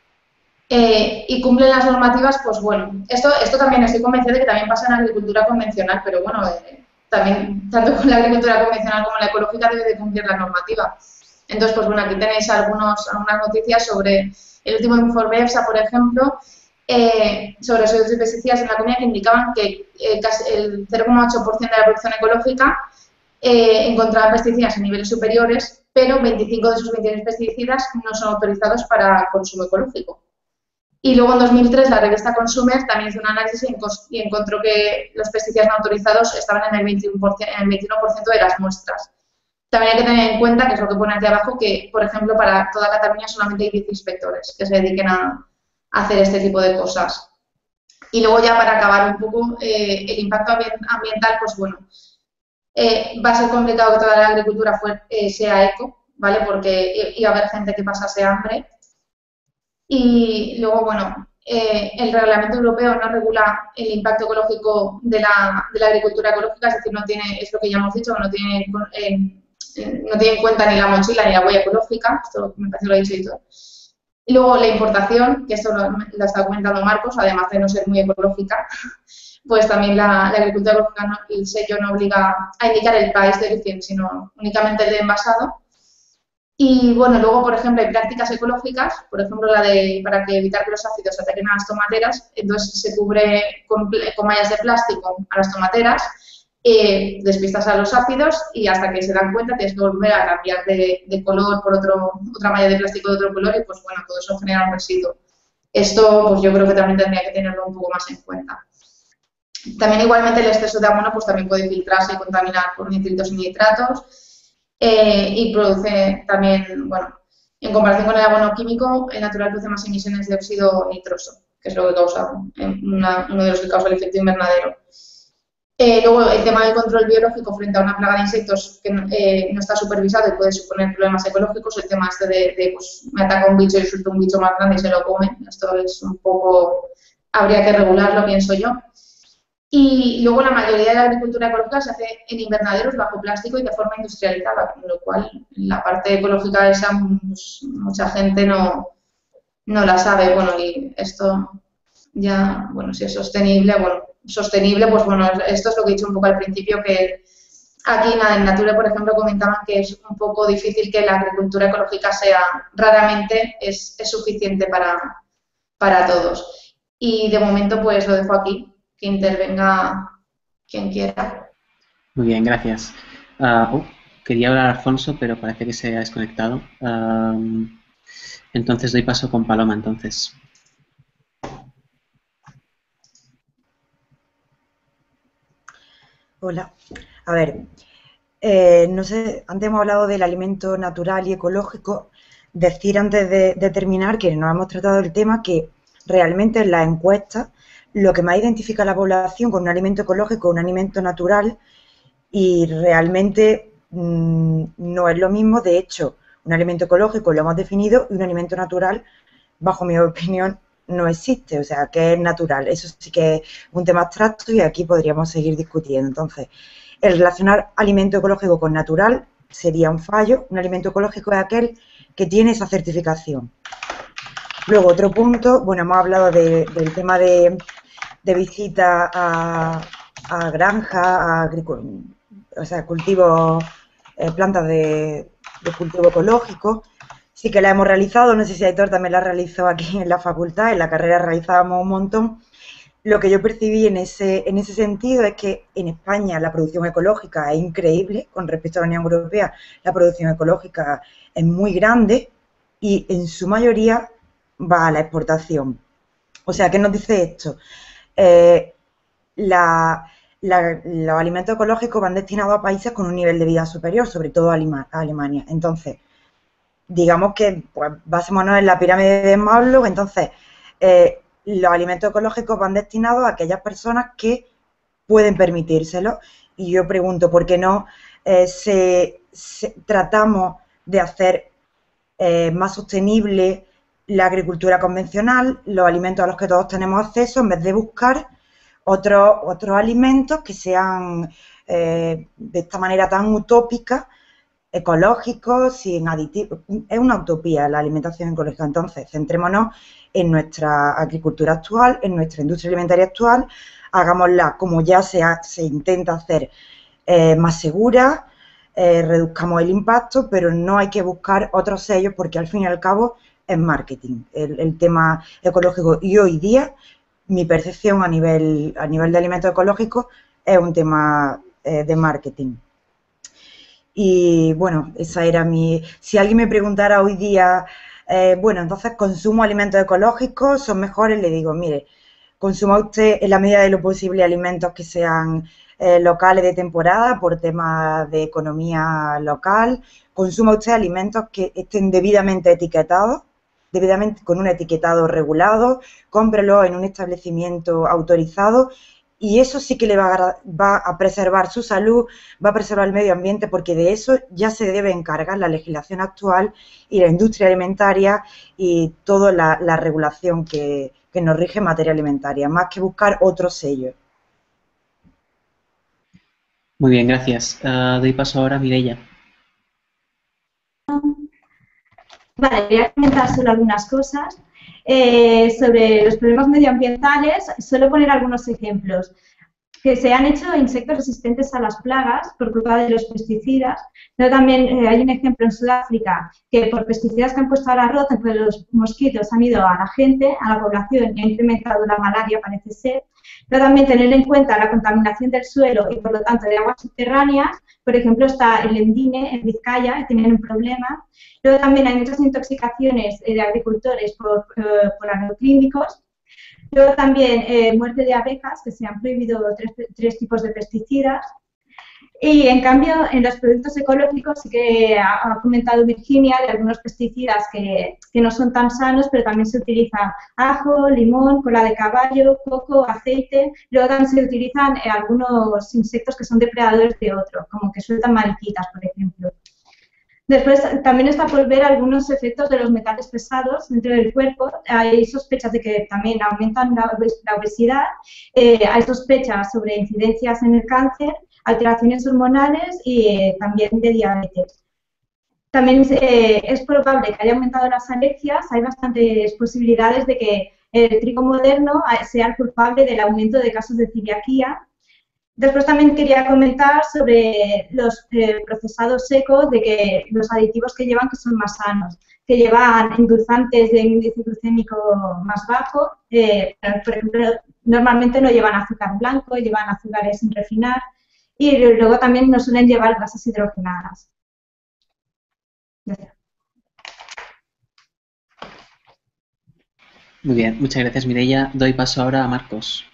Y cumplen las normativas, pues bueno, esto también estoy convencida de que también pasa en la agricultura convencional, pero bueno, también tanto con la agricultura convencional como la ecológica debe de cumplir la normativa. Entonces, pues bueno, aquí tenéis algunas noticias sobre el último informe EFSA, por ejemplo, sobre residuos de pesticidas en la comida, que indicaban que casi el 0,8% de la producción ecológica encontraba pesticidas en niveles superiores, pero 25 de esos 26 pesticidas no son autorizados para consumo ecológico. Y luego en 2003 la revista Consumer también hizo un análisis y encontró que los pesticidas no autorizados estaban en el 21% de las muestras. También hay que tener en cuenta, que es lo que pone aquí abajo, que, por ejemplo, para toda Cataluña solamente hay 10 inspectores que se dediquen a hacer este tipo de cosas. Y luego ya para acabar un poco, el impacto ambiental, pues bueno, va a ser complicado que toda la agricultura sea eco, ¿vale? Porque iba a haber gente que pasase hambre. Y luego, bueno, el reglamento europeo no regula el impacto ecológico de la agricultura ecológica, es decir, no tiene, es lo que ya hemos dicho, no tiene en cuenta ni la mochila ni la huella ecológica, esto me parece que lo he dicho y todo. Y luego la importación, que esto lo está comentando Marcos, además de no ser muy ecológica, pues también la agricultura ecológica, el sello no obliga a indicar el país de origen, sino únicamente el de envasado. Y bueno, luego, por ejemplo, hay prácticas ecológicas, por ejemplo, para evitar que los ácidos ataquen a las tomateras, entonces se cubre con mallas de plástico a las tomateras, despistas a los ácidos y hasta que se dan cuenta tienes que volver a cambiar de color por otra malla de plástico de otro color y pues bueno, todo eso genera un residuo. Esto pues yo creo que también tendría que tenerlo un poco más en cuenta. También igualmente el exceso de amono pues también puede filtrarse y contaminar por nitritos y nitratos. Y produce también, bueno, en comparación con el abono químico, el natural produce más emisiones de óxido nitroso, que es lo que causa, uno de los que causa el efecto invernadero. Luego, el tema del control biológico frente a una plaga de insectos que no está supervisado y puede suponer problemas ecológicos, el tema este de pues, me ataca un bicho y suelta un bicho más grande y se lo come, esto es un poco, habría que regularlo, pienso yo. Y luego la mayoría de la agricultura ecológica se hace en invernaderos bajo plástico y de forma industrializada, con lo cual la parte ecológica esa mucha gente no la sabe. Bueno, y esto ya, bueno, si es sostenible, bueno, sostenible, pues bueno, esto es lo que he dicho un poco al principio, que aquí en Nature, por ejemplo, comentaban que es un poco difícil que la agricultura ecológica sea, raramente es suficiente para todos. Y de momento, pues lo dejo aquí, que intervenga quien quiera. Muy bien, gracias. Quería hablar Alfonso, pero parece que se ha desconectado. Entonces doy paso con Paloma, entonces. Hola. A ver, no sé, antes hemos hablado del alimento natural y ecológico. Decir antes de terminar que no hemos tratado el tema que realmente en las encuestas lo que más identifica a la población con un alimento ecológico o un alimento natural y realmente no es lo mismo. De hecho, un alimento ecológico lo hemos definido y un alimento natural, bajo mi opinión, no existe. O sea, que es natural. Eso sí que es un tema abstracto y aquí podríamos seguir discutiendo. Entonces, el relacionar alimento ecológico con natural sería un fallo. Un alimento ecológico es aquel que tiene esa certificación. Luego, otro punto, bueno, hemos hablado del tema de visita a granja, o sea, cultivos, plantas de cultivo ecológico. Sí que la hemos realizado, no sé si Aitor también la realizó aquí en la facultad, en la carrera realizábamos un montón. Lo que yo percibí en ese sentido es que en España la producción ecológica es increíble, con respecto a la Unión Europea la producción ecológica es muy grande y en su mayoría va a la exportación. O sea, ¿qué nos dice esto? Los alimentos ecológicos van destinados a países con un nivel de vida superior, sobre todo a Alemania. Entonces, digamos que, pues, basémonos en la pirámide de Maslow, entonces, los alimentos ecológicos van destinados a aquellas personas que pueden permitírselo. Y yo pregunto, ¿por qué no tratamos de hacer más sostenible la agricultura convencional, los alimentos a los que todos tenemos acceso, en vez de buscar otros alimentos que sean de esta manera tan utópica, ecológicos, sin aditivos? Es una utopía la alimentación ecológica. Entonces, centrémonos en nuestra agricultura actual, en nuestra industria alimentaria actual, hagámosla como ya se intenta hacer, más segura, reduzcamos el impacto, pero no hay que buscar otros sellos porque al fin y al cabo es marketing el tema ecológico. Y hoy día mi percepción a nivel de alimentos ecológicos es un tema de marketing. Y bueno, esa era si alguien me preguntara hoy día, bueno, entonces consumo alimentos ecológicos, son mejores, le digo, mire, consuma usted en la medida de lo posible alimentos que sean locales de temporada por temas de economía local, consuma usted alimentos que estén debidamente etiquetados, con un etiquetado regulado, cómprelo en un establecimiento autorizado y eso sí que le va a preservar su salud, va a preservar el medio ambiente, porque de eso ya se debe encargar la legislación actual y la industria alimentaria y toda la regulación que nos rige en materia alimentaria, más que buscar otro sello. Muy bien, gracias. Doy paso ahora a Mireia. Vale, voy a comentar solo algunas cosas. Sobre los problemas medioambientales, suelo poner algunos ejemplos. Que se han hecho insectos resistentes a las plagas por culpa de los pesticidas. Pero también hay un ejemplo en Sudáfrica que por pesticidas que han puesto al arroz, pues los mosquitos han ido a la gente, a la población, y ha incrementado la malaria, parece ser. Pero también tener en cuenta la contaminación del suelo y por lo tanto de aguas subterráneas. Por ejemplo, está el Endine en Vizcaya, que tienen un problema. Luego también hay muchas intoxicaciones de agricultores por agroquímicos. Luego también muerte de abejas, que se han prohibido tres tipos de pesticidas. Y en cambio, en los productos ecológicos sí que ha comentado Virginia de algunos pesticidas que no son tan sanos, pero también se utiliza ajo, limón, cola de caballo, coco, aceite. Luego también se utilizan algunos insectos que son depredadores de otro, como que sueltan mariquitas, por ejemplo. Después también está por ver algunos efectos de los metales pesados dentro del cuerpo. Hay sospechas de que también aumentan la obesidad, hay sospechas sobre incidencias en el cáncer, alteraciones hormonales y también de diabetes. También es probable que haya aumentado las alergias, hay bastantes posibilidades de que el trigo moderno sea el culpable del aumento de casos de celiaquía. Después también quería comentar sobre los procesados secos, de que los aditivos que llevan que son más sanos, que llevan endulzantes de índice glucémico más bajo, por ejemplo, normalmente no llevan azúcar blanco, llevan azúcares sin refinar y luego también no suelen llevar grasas hidrogenadas. Gracias. Muy bien, muchas gracias, Mireia. Doy paso ahora a Marcos.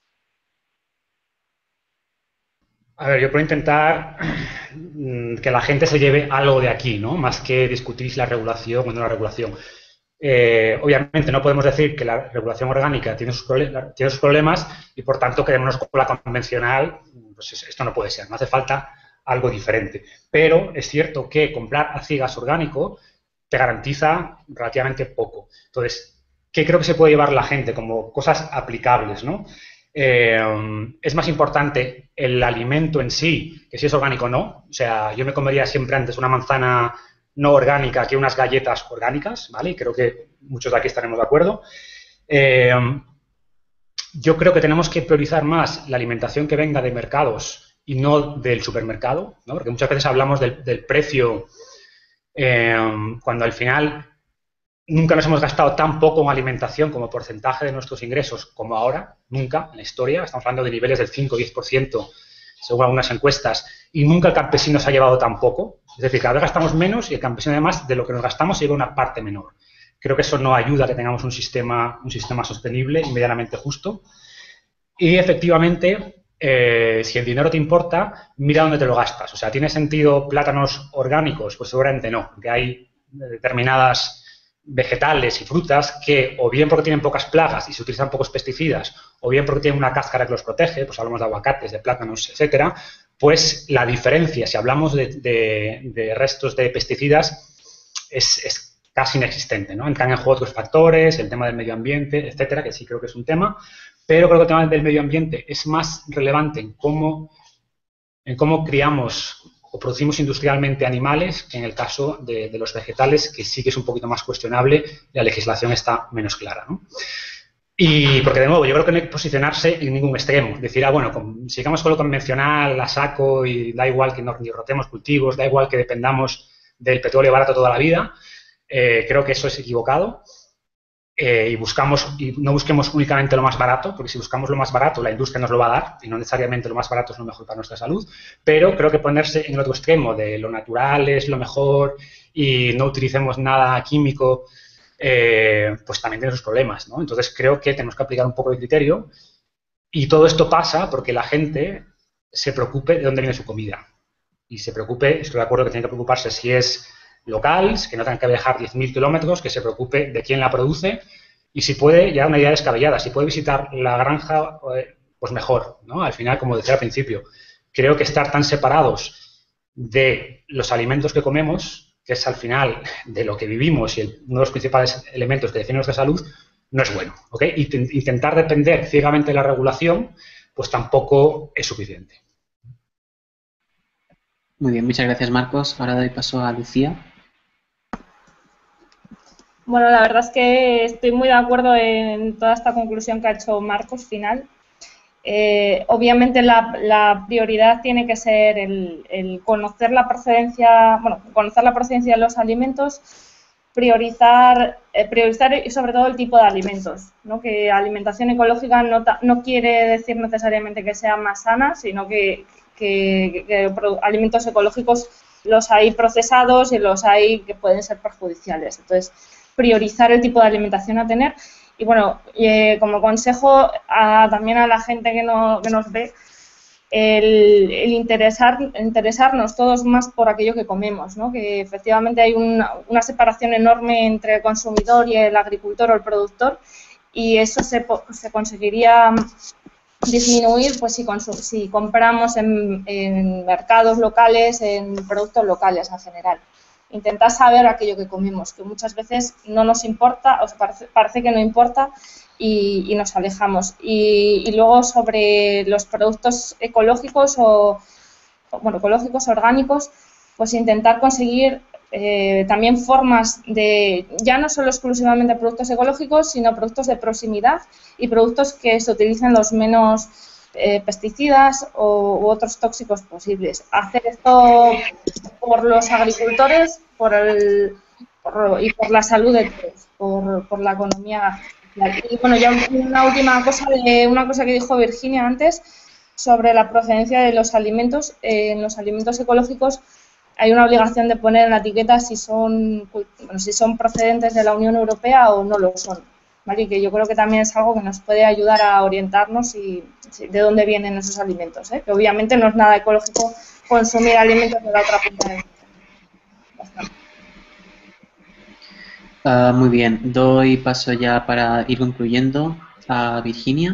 A ver, yo puedo intentar que la gente se lleve algo de aquí, ¿no? Más que discutir si la regulación o no la regulación. Obviamente no podemos decir que la regulación orgánica tiene sus problemas y por tanto quedémonos con la convencional. Pues esto no puede ser, no hace falta algo diferente. Pero es cierto que comprar a ciegas orgánico te garantiza relativamente poco. Entonces, ¿qué creo que se puede llevar la gente como cosas aplicables, ¿no? Es más importante el alimento en sí, que si es orgánico o no. O sea, yo me comería siempre antes una manzana no orgánica que unas galletas orgánicas, ¿vale? Y creo que muchos de aquí estaremos de acuerdo. Yo creo que tenemos que priorizar más la alimentación que venga de mercados y no del supermercado, ¿no? Porque muchas veces hablamos del precio cuando al final nunca nos hemos gastado tan poco en alimentación como porcentaje de nuestros ingresos como ahora, nunca en la historia. Estamos hablando de niveles del 5 o 10% según algunas encuestas, y nunca el campesino se ha llevado tan poco. Es decir, cada vez gastamos menos y el campesino además de lo que nos gastamos se lleva una parte menor. Creo que eso no ayuda a que tengamos un sistema sostenible y medianamente justo. Y efectivamente, si el dinero te importa, mira dónde te lo gastas. O sea, ¿tiene sentido plátanos orgánicos? Pues seguramente no, porque hay determinadas vegetales y frutas que o bien porque tienen pocas plagas y se utilizan pocos pesticidas o bien porque tienen una cáscara que los protege, pues hablamos de aguacates, de plátanos, etcétera, pues la diferencia, si hablamos de restos de pesticidas, es casi inexistente, ¿no? Entran en juego otros factores, el tema del medio ambiente, etcétera, que sí creo que es un tema, pero creo que el tema del medio ambiente es más relevante en cómo criamos o producimos industrialmente animales, que en el caso de los vegetales, que sí que es un poquito más cuestionable, la legislación está menos clara, ¿no? Y porque, de nuevo, yo creo que no hay que posicionarse en ningún extremo. Decir, bueno, sigamos con lo convencional, a saco, y da igual que ni rotemos cultivos, da igual que dependamos del petróleo barato toda la vida. Creo que eso es equivocado. Y no busquemos únicamente lo más barato, porque si buscamos lo más barato, la industria nos lo va a dar, y no necesariamente lo más barato es lo mejor para nuestra salud, pero creo que ponerse en el otro extremo de lo natural es lo mejor y no utilicemos nada químico, pues también tiene sus problemas, ¿no? Entonces creo que tenemos que aplicar un poco de criterio, y todo esto pasa porque la gente se preocupe de dónde viene su comida, y se preocupe, estoy de acuerdo que tiene que preocuparse si es local, que no tengan que viajar 10.000 kilómetros, que se preocupe de quién la produce y si puede, ya una idea descabellada, si puede visitar la granja, pues mejor, ¿no? Al final, como decía al principio, creo que estar tan separados de los alimentos que comemos, que es al final de lo que vivimos y uno de los principales elementos que define nuestra salud, no es bueno, ¿ok? Intentar depender ciegamente de la regulación, pues tampoco es suficiente. Muy bien, muchas gracias, Marcos. Ahora doy paso a Lucía. Bueno, la verdad es que estoy muy de acuerdo en toda esta conclusión que ha hecho Marcos final. Obviamente la prioridad tiene que ser el conocer la procedencia, de los alimentos, priorizar y sobre todo el tipo de alimentos, ¿no? Que alimentación ecológica no quiere decir necesariamente que sea más sana, sino que alimentos ecológicos los hay procesados y los hay que pueden ser perjudiciales. Entonces, priorizar el tipo de alimentación a tener. Y bueno, como consejo también a la gente que nos ve, el interesarnos todos más por aquello que comemos, ¿no? Que efectivamente hay una separación enorme entre el consumidor y el agricultor o el productor, y eso se conseguiría disminuir pues si compramos en mercados locales, en productos locales en general. Intentar saber aquello que comemos, que muchas veces no nos importa, o sea, parece que no importa y nos alejamos. Y luego sobre los productos ecológicos ecológicos, orgánicos, pues intentar conseguir también formas de, ya no solo exclusivamente productos ecológicos, sino productos de proximidad y productos que se utilicen los menos pesticidas u otros tóxicos posibles. Hacer esto por los agricultores y por la salud de todos, por la economía. Y bueno, ya una última cosa, una cosa que dijo Virginia antes sobre la procedencia de los alimentos. En los alimentos ecológicos hay una obligación de poner en la etiqueta si son procedentes de la Unión Europea o no lo son, ¿vale? Y que yo creo que también es algo que nos puede ayudar a orientarnos y de dónde vienen esos alimentos, ¿eh? Que obviamente no es nada ecológico consumir alimentos de la otra punta del mundo. Muy bien, doy paso ya para ir concluyendo a Virginia.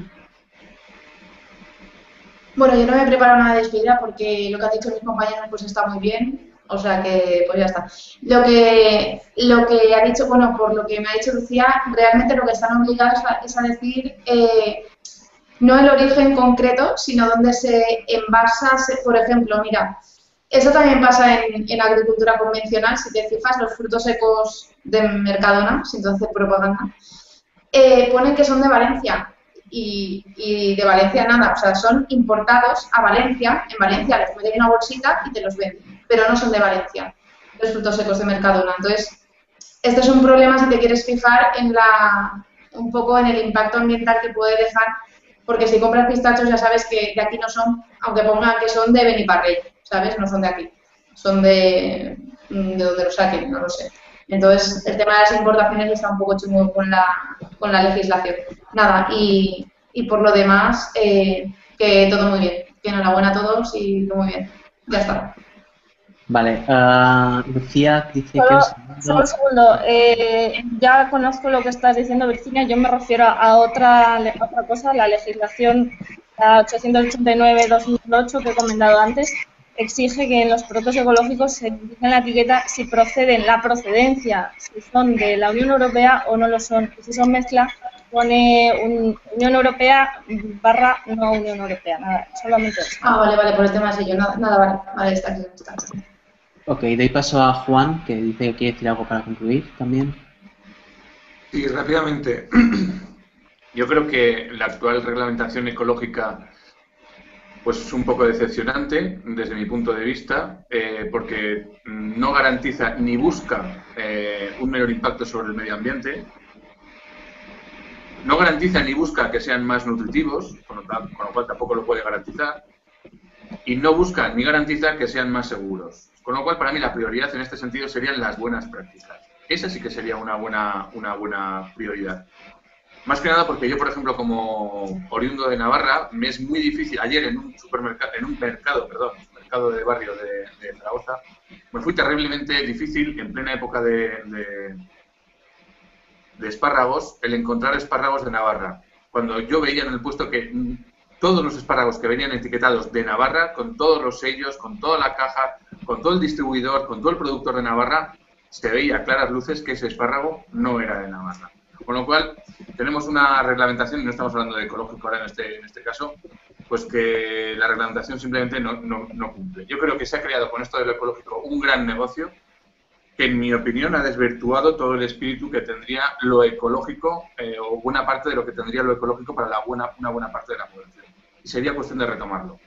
Bueno, yo no me he preparado nada de despedida porque lo que han dicho mis compañeros pues está muy bien, o sea que pues ya está. Lo que ha dicho, bueno, por lo que me ha dicho Lucía, realmente lo que están obligados es a decir no el origen concreto, sino dónde se envasa, por ejemplo, mira, eso también pasa en agricultura convencional, si te fijas, los frutos secos de Mercadona, sin hacer propaganda, ponen que son de Valencia. Y de Valencia nada, o sea, son importados a Valencia, en Valencia les meten una bolsita y te los venden, pero no son de Valencia, los frutos secos de Mercadona. Entonces, este es un problema si te quieres fijar un poco en el impacto ambiental que puede dejar, porque si compras pistachos ya sabes que de aquí no son, aunque pongan que son de Beniparrell, ¿sabes? No son de aquí, son de donde lo saquen, no lo sé. Entonces, el tema de las importaciones está un poco chungo con la legislación. Nada, y por lo demás, que todo muy bien. Que enhorabuena a todos y todo muy bien. Ya está. Vale, Lucía dice Solo un segundo. Ya conozco lo que estás diciendo, Virginia. Yo me refiero a otra cosa, la legislación, la 889-2008 que he comentado antes, exige que en los productos ecológicos se indique en la etiqueta si proceden, la procedencia, si son de la Unión Europea o no lo son. Y si son mezcla, pone Unión Europea / no Unión Europea, nada, solamente eso. Vale, por el tema de sello, nada, vale, está aquí. Ok, doy paso a Juan, que dice que quiere decir algo para concluir también. Sí, rápidamente. Yo creo que la actual reglamentación ecológica pues es un poco decepcionante desde mi punto de vista, porque no garantiza ni busca un menor impacto sobre el medio ambiente, no garantiza ni busca que sean más nutritivos, con lo cual tampoco lo puede garantizar, y no busca ni garantiza que sean más seguros. Con lo cual, para mí, la prioridad en este sentido serían las buenas prácticas. Esa sí que sería una buena prioridad. Más que nada porque yo, por ejemplo, como oriundo de Navarra, me es muy difícil. Ayer en un mercado de barrio de Zaragoza, me fue terriblemente difícil en plena época de espárragos, el encontrar espárragos de Navarra. Cuando yo veía en el puesto que todos los espárragos que venían etiquetados de Navarra, con todos los sellos, con toda la caja, con todo el distribuidor, con todo el productor de Navarra, se veía a claras luces que ese espárrago no era de Navarra. Con lo cual, tenemos una reglamentación, y no estamos hablando de ecológico ahora en este caso, pues que la reglamentación simplemente no cumple. Yo creo que se ha creado con esto de lo ecológico un gran negocio que, en mi opinión, ha desvirtuado todo el espíritu que tendría lo ecológico, o buena parte de lo que tendría lo ecológico para una buena parte de la población. Y sería cuestión de retomarlo.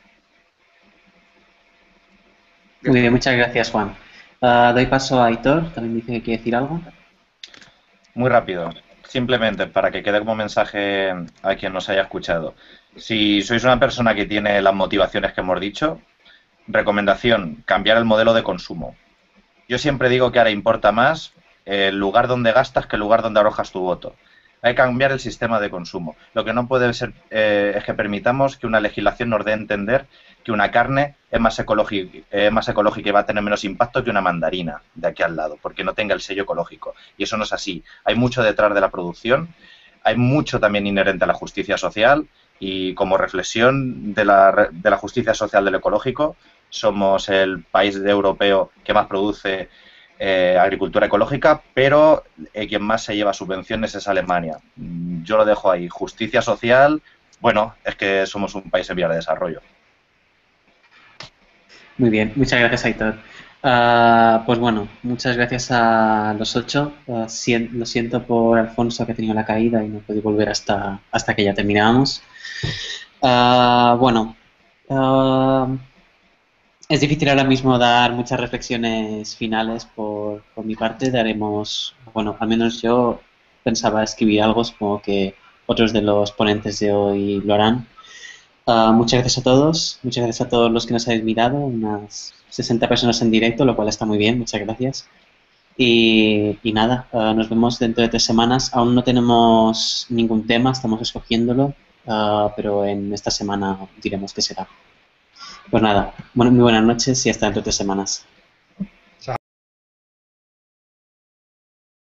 Muy bien, muchas gracias, Juan. Doy paso a Aitor, también dice que quiere decir algo. Muy rápido. Simplemente para que quede como mensaje a quien nos haya escuchado. Si sois una persona que tiene las motivaciones que hemos dicho, recomendación, cambiar el modelo de consumo. Yo siempre digo que ahora importa más el lugar donde gastas que el lugar donde arrojas tu voto. Hay que cambiar el sistema de consumo. Lo que no puede ser es que permitamos que una legislación nos dé a entender que una carne es más ecológica y va a tener menos impacto que una mandarina de aquí al lado, porque no tenga el sello ecológico. Y eso no es así. Hay mucho detrás de la producción, hay mucho también inherente a la justicia social, y como reflexión de la justicia social del ecológico, somos el país europeo que más produce agricultura ecológica, pero quien más se lleva subvenciones es Alemania. Yo lo dejo ahí. Justicia social, bueno, es que somos un país en vías de desarrollo. Muy bien, muchas gracias, Aitor. Pues bueno, muchas gracias a los 8. Lo siento por Alfonso, que ha tenido la caída y no puede volver hasta que ya terminábamos. Bueno, es difícil ahora mismo dar muchas reflexiones finales por mi parte. Daremos, bueno, al menos yo pensaba escribir algo, supongo que otros de los ponentes de hoy lo harán. Muchas gracias a todos, muchas gracias a todos los que nos habéis mirado, unas 60 personas en directo, lo cual está muy bien, muchas gracias. Y nada, nos vemos dentro de 3 semanas. Aún no tenemos ningún tema, estamos escogiéndolo, pero en esta semana diremos qué será. Pues nada, bueno, muy buenas noches y hasta dentro de 3 semanas.